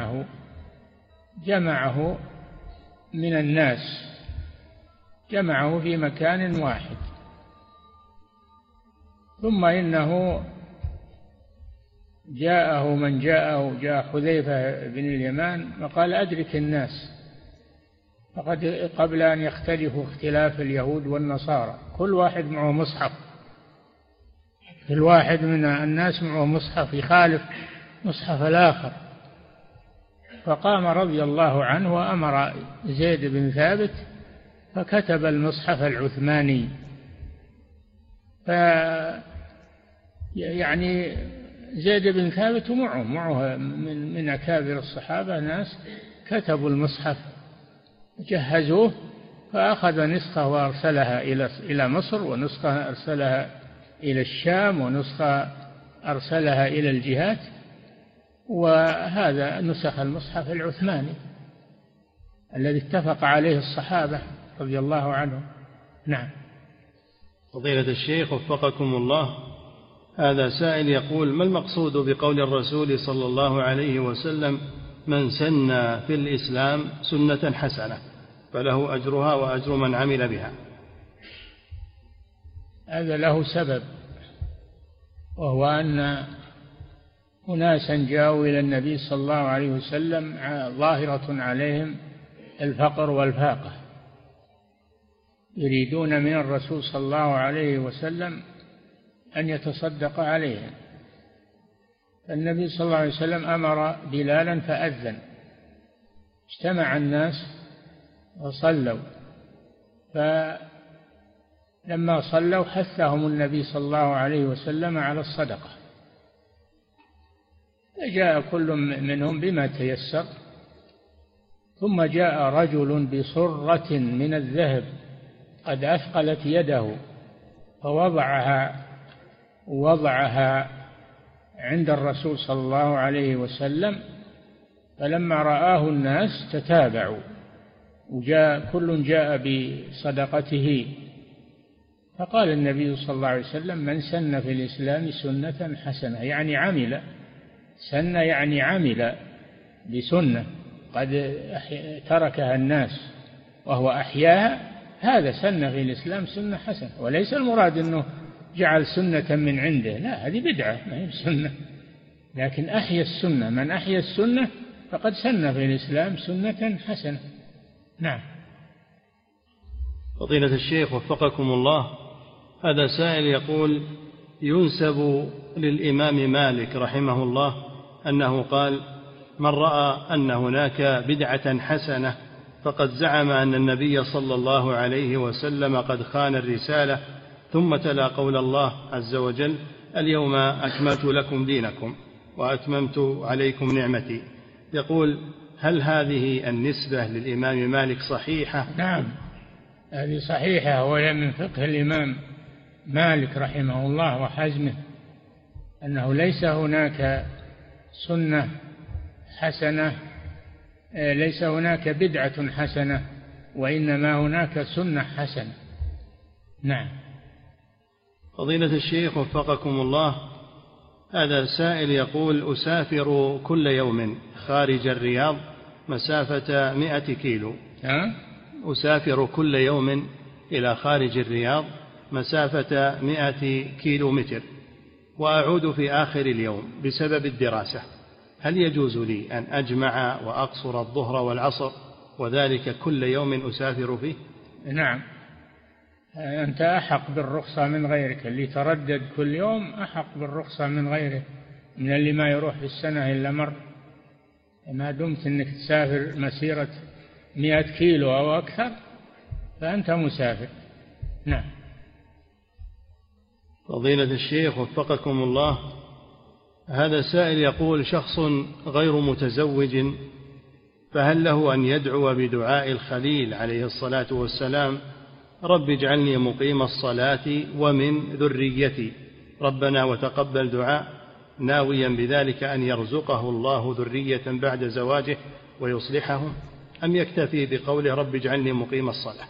جمعه من الناس، جمعه في مكان واحد. ثم إنه جاء حذيفة بن اليمان وقال أدرك الناس فقد قبل أن يختلفوا اختلاف اليهود والنصارى، كل واحد معه مصحف، كل واحد من الناس معه مصحف يخالف مصحف الآخر. فقام رضي الله عنه وأمر زيد بن ثابت فكتب المصحف العثماني. يعني زيد بن ثابت معه من أكابر الصحابة ناس كتبوا المصحف جهزوه، فأخذ نسخة وأرسلها إلى مصر، ونسخة أرسلها إلى الشام، ونسخة أرسلها إلى الجهات، وهذا نسخ المصحف العثماني الذي اتفق عليه الصحابة رضي الله عنهم. نعم. فضيلة الشيخ وفقكم الله، هذا سائل يقول ما المقصود بقول الرسول صلى الله عليه وسلم من سن في الإسلام سنة حسنة فله أجرها وأجر من عمل بها؟ هذا له سبب، وهو أن أناسا جاءوا إلى النبي صلى الله عليه وسلم ظاهرة عليهم الفقر والفاقة، يريدون من الرسول صلى الله عليه وسلم أن يتصدق عليهم. النبي صلى الله عليه وسلم أمر بلالا فأذن، اجتمع الناس وصلوا، فلما صلوا حثهم النبي صلى الله عليه وسلم على الصدقة، فجاء كل منهم بما تيسر، ثم جاء رجل بصرة من الذهب قد أثقلت يده ووضعها عند الرسول صلى الله عليه وسلم، فلما رآه الناس تتابعوا، كل جاء بصدقته، فقال النبي صلى الله عليه وسلم من سن في الإسلام سنة حسنة، يعني عمل، سن يعني عمل بسنة قد تركها الناس وهو أحياها، هذا سن في الإسلام سنة حسنة. وليس المراد أنه جعل سنة من عنده، لا، هذه بدعة ما هي سنة، لكن أحيا السنة، من أحيا السنة فقد سن في الإسلام سنة حسنة. نعم. فضيلة الشيخ وفقكم الله، هذا سائل يقول ينسب للإمام مالك رحمه الله أنه قال من رأى أن هناك بدعة حسنة فقد زعم أن النبي صلى الله عليه وسلم قد خان الرسالة، ثم تلا قول الله عز وجل اليوم أكملت لكم دينكم وأتممت عليكم نعمتي. يقول هل هذه النسبة للإمام مالك صحيحة؟ نعم، هذه صحيحة، وهي من فقه الإمام مالك رحمه الله وحزمه، أنه ليس هناك سنة حسنة، ليس هناك بدعة حسنة، وإنما هناك سنة حسنة. نعم. فضيلة الشيخ وفقكم الله، هذا سائل يقول أسافر كل يوم خارج الرياض مسافة 100 كيلو. أسافر كل يوم إلى خارج الرياض مسافة 100 كيلو متر، وأعود في آخر اليوم بسبب الدراسة، هل يجوز لي أن أجمع وأقصر الظهر والعصر وذلك كل يوم أسافر فيه؟ نعم، أنت أحق بالرخصة من غيرك، اللي تردد كل يوم أحق بالرخصة من غيره، من اللي ما يروح في السنة إلا مر. ما دمت أنك تسافر مسيرة 100 كيلو أو أكثر فأنت مسافر. نعم. فضيلة الشيخ وفقكم الله، هذا سائل يقول: شخص غير متزوج، فهل له أن يدعو بدعاء الخليل عليه الصلاة والسلام: رب اجعلني مقيم الصلاة ومن ذريتي، ربنا وتقبل دعاء، ناويا بذلك أن يرزقه الله ذرية بعد زواجه ويصلحهم، أم يكتفي بقوله رب اجعلني مقيم الصلاة؟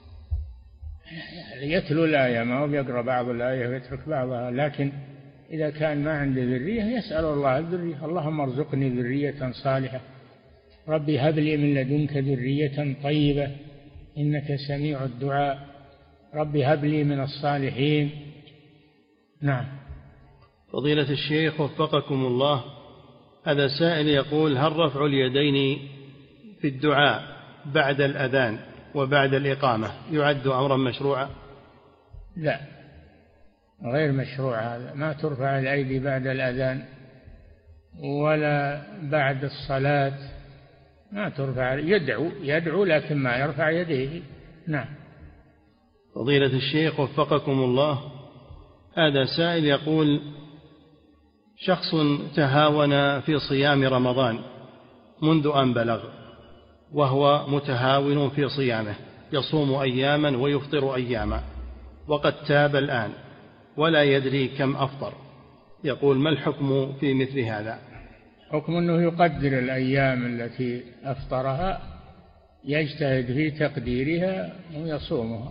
يتلو الآية، ما هو يقرأ بعض الآية ويترك بعضها، لكن إذا كان ما عنده ذرية يسأل الله الذرية: اللهم ارزقني ذرية صالحة، ربي هب لي من لدنك ذرية طيبة إنك سميع الدعاء، ربي هب لي من الصالحين. نعم. فضيلة الشيخ وفقكم الله، هذا سائل يقول: هل رفع اليدين في الدعاء بعد الأذان وبعد الإقامة يعد أمرا مشروعا؟ لا، غير مشروع هذا، ما ترفع الأيدي بعد الأذان ولا بعد الصلاة، ما ترفع. يدعو لكن ما يرفع يديه. نعم. فضيلة الشيخ وفقكم الله، هذا سائل يقول: شخص تهاون في صيام رمضان منذ أن بلغ، وهو متهاون في صيامه، يصوم أياما ويفطر أياما، وقد تاب الآن ولا يدري كم أفطر، يقول: ما الحكم في مثل هذا؟ حكم أنه يقدر الأيام التي أفطرها، يجتهد في تقديرها ويصومها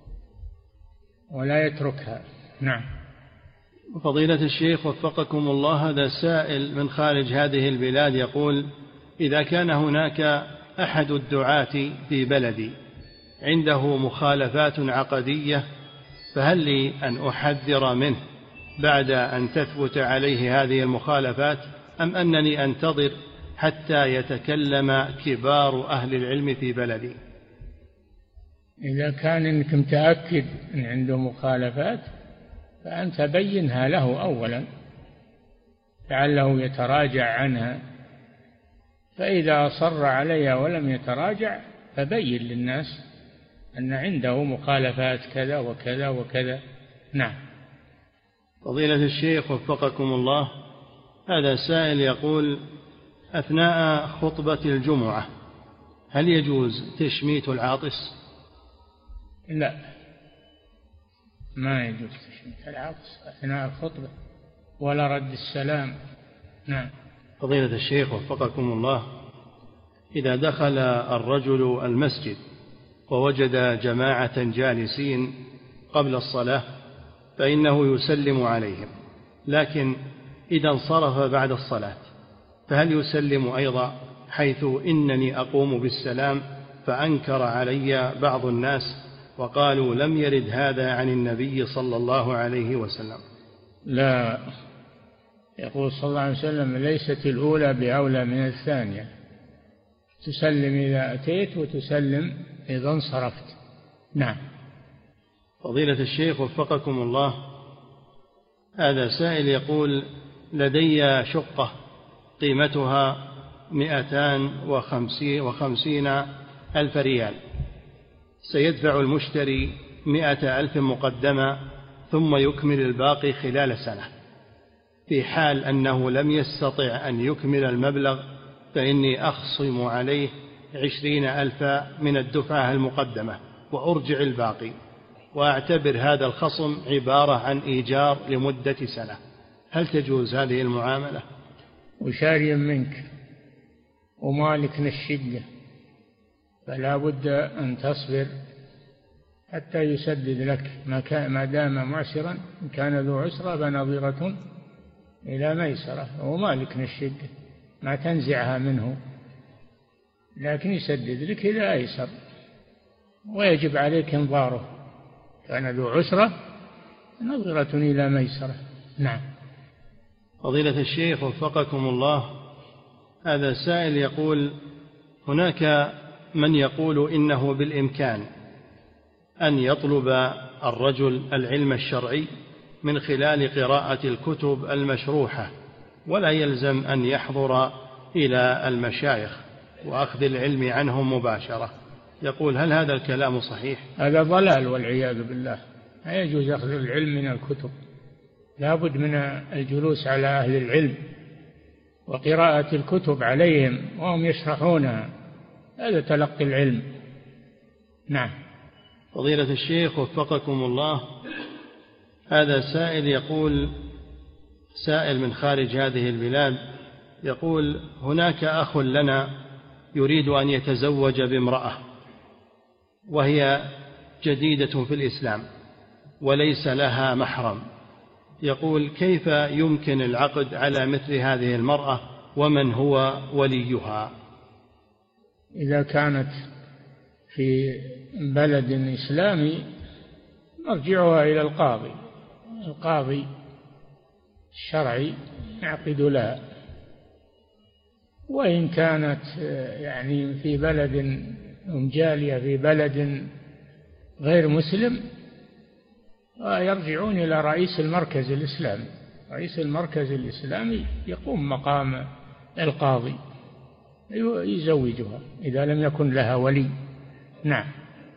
ولا يتركها. نعم. فضيلة الشيخ وفقكم الله، هذا سائل من خارج هذه البلاد يقول: إذا كان هناك أحد الدعاة في بلدي عنده مخالفات عقدية، فهل لي أن أحذر منه بعد أن تثبت عليه هذه المخالفات، أم أنني أنتظر حتى يتكلم كبار أهل العلم في بلدي؟ إذا كان أنك متأكد أن عنده مخالفات فأنت بينها له أولا لعله يتراجع عنها، فإذا أصر عليها ولم يتراجع فبين للناس أن عنده مخالفات كذا وكذا وكذا. نعم. فضيلة الشيخ وفقكم الله، هذا سائل يقول: أثناء خطبة الجمعة هل يجوز تشميت العاطس؟ لا، ما يجوز تشميت العاطس أثناء الخطبة ولا رد السلام. نعم. فضيلة الشيخ وفقكم الله، إذا دخل الرجل المسجد ووجد جماعة جالسين قبل الصلاة فإنه يسلم عليهم، لكن إذا انصرف بعد الصلاة فهل يسلم أيضا، حيث إنني أقوم بالسلام فأنكر علي بعض الناس وقالوا لم يرد هذا عن النبي صلى الله عليه وسلم؟ لا، يقول صلى الله عليه وسلم: ليست الأولى بأولى من الثانية، تسلم إذا أتيت وتسلم إذا انصرفت. نعم. فضيلة الشيخ وفقكم الله، هذا سائل يقول: لدي شقة قيمتها 250,000 ريال، سيدفع المشتري 100,000 مقدمة ثم يكمل الباقي خلال سنة. في حال أنه لم يستطع أن يكمل المبلغ فإني أخصم عليه 20,000 من الدفعة المقدمة وأرجع الباقي، وأعتبر هذا الخصم عبارة عن إيجار لمدة سنة. هل تجوز هذه المعاملة؟ وشاريا منك ومالك الشقة، فلا بد أن تصبر حتى يسدد لك ما دام معسرا. إن كان ذو عسرة فنظرة إلى ميسرة، ومالك الشقة ما تنزعها منه، لكن يسدد لك إذا أيسر، ويجب عليك انظاره. كان ذو عسرة نظرة إلى ميسرة. نعم. فضيلة الشيخ وفقكم الله، هذا سائل يقول: هناك من يقول إنه بالإمكان أن يطلب الرجل العلم الشرعي من خلال قراءة الكتب المشروحة، ولا يلزم أن يحضر إلى المشايخ وأخذ العلم عنهم مباشرة. يقول: هل هذا الكلام صحيح؟ هذا ضلال والعياذ بالله. لا يجوز أخذ العلم من الكتب، لا بد من الجلوس على أهل العلم وقراءة الكتب عليهم وهم يشرحونها، هذا تلقي العلم. نعم. فضيلة الشيخ وفقكم الله، هذا سائل يقول، سائل من خارج هذه البلاد، يقول: هناك أخ لنا يريد أن يتزوج بامرأة وهي جديدة في الإسلام وليس لها محرم، يقول: كيف يمكن العقد على مثل هذه المرأة ومن هو وليها؟ إذا كانت في بلد إسلامي نرجعها إلى القاضي الشرعي يعقد لها. وإن كانت يعني في بلد جالية في بلد غير مسلم يرجعون إلى رئيس المركز الإسلامي. رئيس المركز الإسلامي يقوم مقام القاضي يزوجها إذا لم يكن لها ولي. نعم.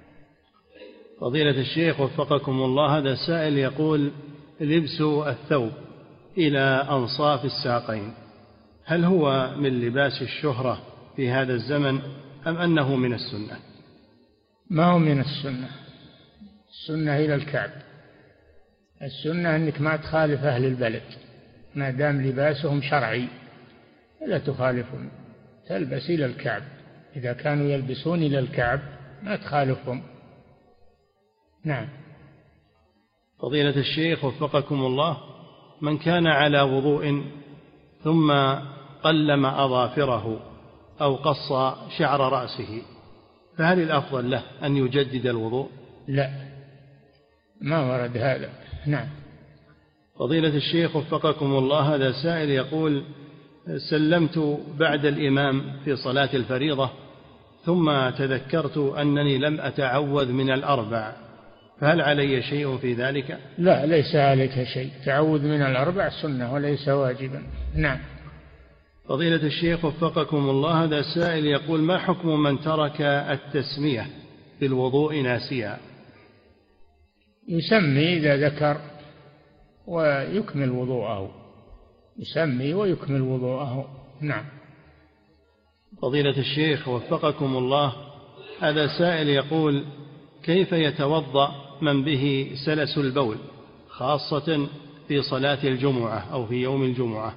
فضيلة الشيخ وفقكم الله، هذا سائل يقول: لبس الثوب إلى أنصاف الساقين هل هو من لباس الشهرة في هذا الزمن أم أنه من السنة؟ ما هو من السنة. السنة إلى الكعب. السنة أنك ما تخالف أهل البلد ما دام لباسهم شرعي، لا تخالفهم، تلبس إلى الكعب. إذا كانوا يلبسون إلى الكعب ما تخالفهم. نعم. فضيلة الشيخ وفقكم الله، من كان على وضوء ثم قلم أظافره أو قص شعر رأسه فهل الأفضل له أن يجدد الوضوء؟ لا، ما ورد هذا. نعم. فضيلة الشيخ وفقكم الله، هذا سائل يقول: سلمت بعد الإمام في صلاة الفريضة ثم تذكرت أنني لم أتعوذ من الأربع، فهل علي شيء في ذلك؟ لا، ليس عليك شيء. تعوذ من الأربع سنة وليس واجبا. نعم. فضيلة الشيخ وفقكم الله، هذا سائل يقول: ما حكم من ترك التسمية في الوضوء ناسيا؟ يسمي إذا ذكر ويكمل وضوءه. يسمي ويكمل وضوءه. نعم. فضيلة الشيخ وفقكم الله، هذا سائل يقول: كيف يتوضأ من به سلس البول خاصة في صلاة الجمعة أو في يوم الجمعة؟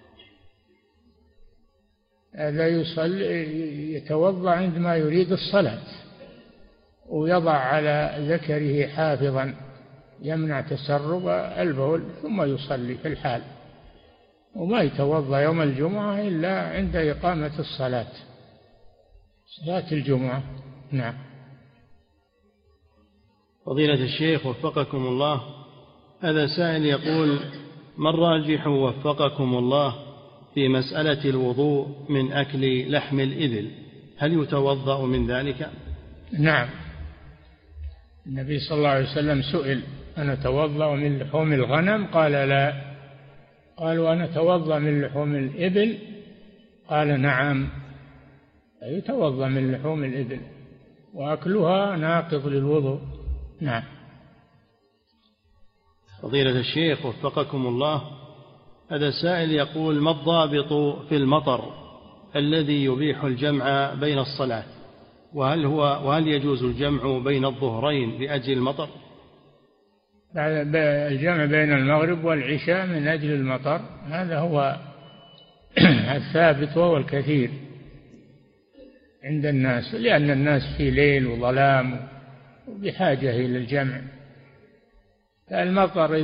هذا يتوضأ عندما يريد الصلاة ويضع على ذكره حافظا يمنع تسرب البول ثم يصلي في الحال، وما يتوضأ يوم الجمعة إلا عند إقامة الصلاة، صلاة الجمعة. نعم. فضيلة الشيخ وفقكم الله، هذا سائل يقول: ما الراجح وفقكم الله في مسألة الوضوء من أكل لحم الإبل؟ هل يتوضأ من ذلك؟ نعم. النبي صلى الله عليه وسلم سئل: أنا أتوضأ من لحوم الغنم؟ قال لا. قالوا: أنا أتوضأ من لحوم الإبل؟ قال نعم، يتوضأ من لحوم الإبل وأكلها ناقض للوضوء. نعم. فضيلة الشيخ وفقكم الله، هذا سائل يقول: ما الضابط في المطر الذي يبيح الجمع بين الصلاة؟ وهل يجوز الجمع بين الظهرين لأجل المطر؟ الجمع بين المغرب والعشاء من أجل المطر هذا هو الثابت وهو الكثير عند الناس، لأن الناس في ليل وظلام وبحاجة إلى الجمع. المطر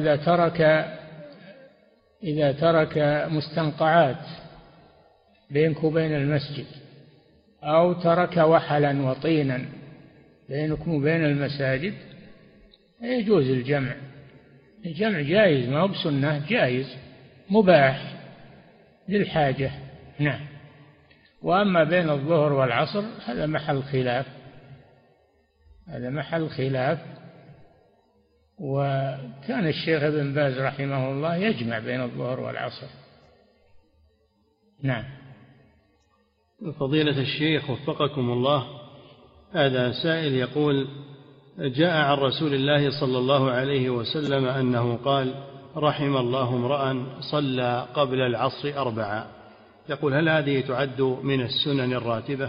إذا ترك مستنقعات بينك وبين المسجد أو ترك وحلا وطينا بينكم وبين المساجد يجوز الجمع. الجمع جائز، ما هو بسنة، جائز مباح للحاجة. نعم. وأما بين الظهر والعصر هذا محل خلاف، هذا محل خلاف. وكان الشيخ ابن باز رحمه الله يجمع بين الظهر والعصر. نعم. فضيلة الشيخ وفقكم الله، هذا سائل يقول: جاء عن رسول الله صلى الله عليه وسلم أنه قال: رحم الله امرأ صلى قبل العصر 4. يقول: هل هذه تعد من السنن الراتبة؟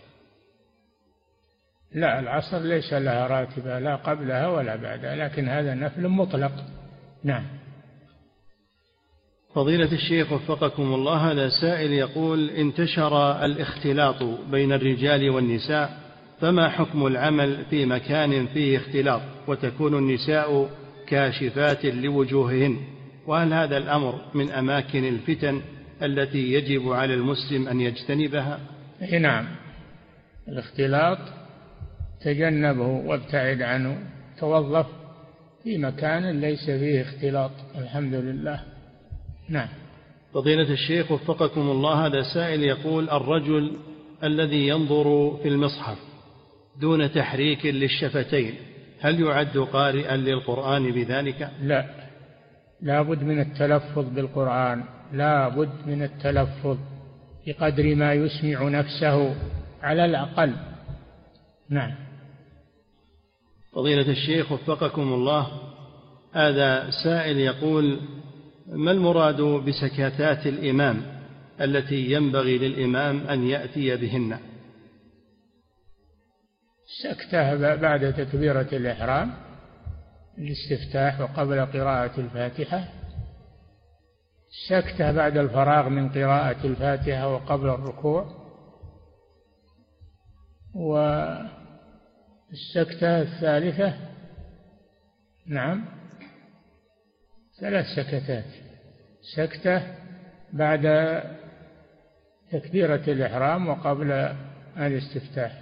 لا، العصر ليس لها راتبة، لا قبلها ولا بعدها، لكن هذا نفل مطلق. نعم. فضيلة الشيخ وفقكم الله، هذا سائل يقول: انتشر الاختلاط بين الرجال والنساء، فما حكم العمل في مكان فيه اختلاط وتكون النساء كاشفات لوجوههن؟ وهل هذا الأمر من أماكن الفتن التي يجب على المسلم أن يجتنبها؟ نعم، الاختلاط تجنبه وابتعد عنه، توظف في مكان ليس فيه اختلاط، الحمد لله. نعم. فضيلة الشيخ وفقكم الله، هذا سائل يقول: الرجل الذي ينظر في المصحف دون تحريك للشفتين هل يعد قارئا للقرآن بذلك؟ لا، لا بد من التلفظ بالقرآن، لا بد من التلفظ بقدر ما يسمع نفسه على الأقل. نعم. فضيلة الشيخ وفقكم الله، هذا سائل يقول: ما المراد بسكتات الإمام التي ينبغي للإمام أن يأتي بهن؟ سكتة بعد تكبيرة الإحرام، الاستفتاح وقبل قراءة الفاتحة، سكتة بعد الفراغ من قراءة الفاتحة وقبل الركوع، والسكتة الثالثة. نعم، 3 سكتات: سكتة بعد تكبيرة الإحرام وقبل الاستفتاح،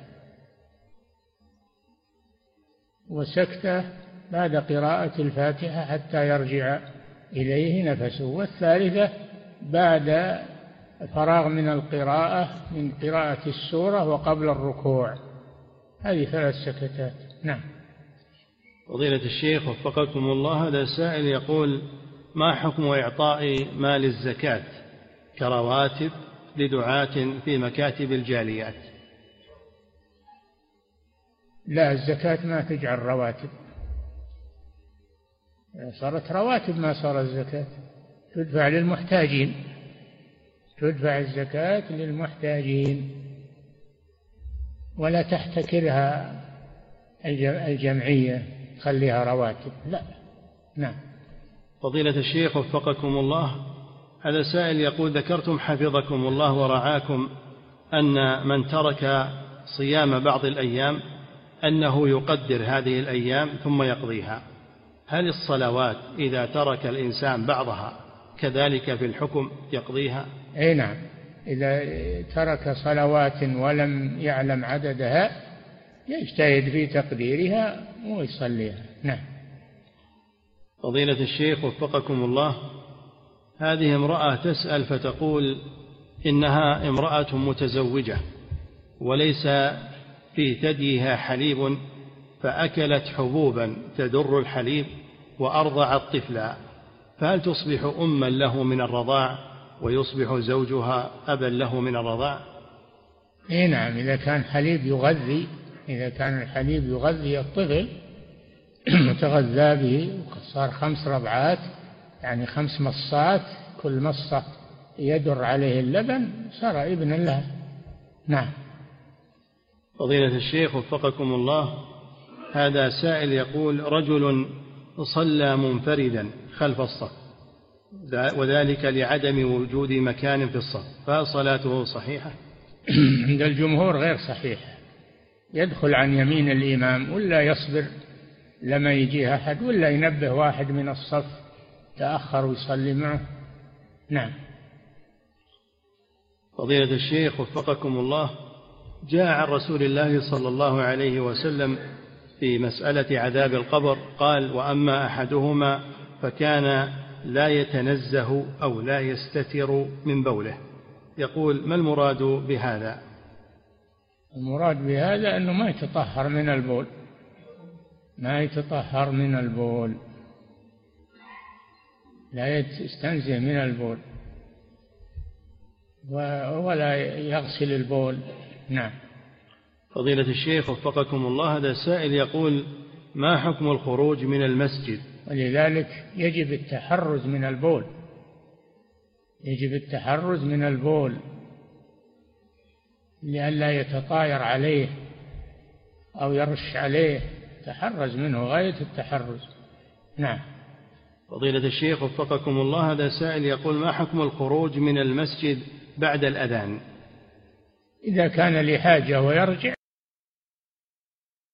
وسكتة بعد قراءة الفاتحة حتى يرجع إليه نفسه، والثالثة بعد فراغ من القراءة من قراءة السورة وقبل الركوع. هذه 3 سكتات. نعم. فضيلة الشيخ وفقكم الله، هذا سائل يقول: ما حكم إعطاء مال الزكاة كرواتب لدعاة في مكاتب الجاليات؟ لا، الزكاة ما تجعل رواتب، صارت رواتب ما صار الزكاة، تدفع للمحتاجين، تدفع الزكاة للمحتاجين ولا تحتكرها الجمعية خليها رواتب، لا. نعم. فضيلة الشيخ وفقكم الله، هذا سائل يقول: ذكرتم حفظكم الله ورعاكم أن من ترك صيام بعض الأيام أنه يقدر هذه الأيام ثم يقضيها، هل الصلوات إذا ترك الإنسان بعضها كذلك في الحكم يقضيها؟ أي نعم، إذا ترك صلوات ولم يعلم عددها يجتهد في تقديرها ويصليها. نعم. فضيلة الشيخ وفقكم الله، هذه امرأة تسأل فتقول إنها امرأة متزوجة وليس في ثديها حليب، فأكلت حبوبا تدر الحليب وأرضعت طفلا، فهل تصبح أما له من الرضاع ويصبح زوجها أبا له من الرضاع؟ إيه نعم، إذا كان الحليب يغذي الطفل وتغذى به وصار 5 رضعات، يعني 5 مصات، كل مصة يدر عليه اللبن، صار ابنا لها. نعم. فضيلة الشيخ وفقكم الله، هذا سائل يقول: رجل صلى منفردا خلف الصف وذلك لعدم وجود مكان في الصف، فهل صلاته صحيحة؟ عند الجمهور غير صحيحة، يدخل عن يمين الإمام ولا يصبر لما يجي أحد ولا ينبه واحد من الصف تأخر ويصلي معه. نعم. فضيلة الشيخ وفقكم الله، جاء عن رسول الله صلى الله عليه وسلم في مسألة عذاب القبر قال: وأما أحدهما فكان لا يتنزه أو لا يستتر من بوله. يقول: ما المراد بهذا؟ المراد بهذا أنه ما يتطهر من البول، ما يتطهر من البول، لا يستنزه من البول. ولا يغسل البول. نعم. فضيلة الشيخ وفقكم الله، هذا سائل يقول: ما حكم الخروج من المسجد؟ ولذلك يجب التحرز من البول، يجب التحرز من البول لئلا يتطاير عليه أو يرش عليه، تحرز منه غاية التحرز. نعم. فضيلة الشيخ وفقكم الله، هذا سائل يقول: ما حكم الخروج من المسجد بعد الأذان؟ إذا كان لحاجة ويرجع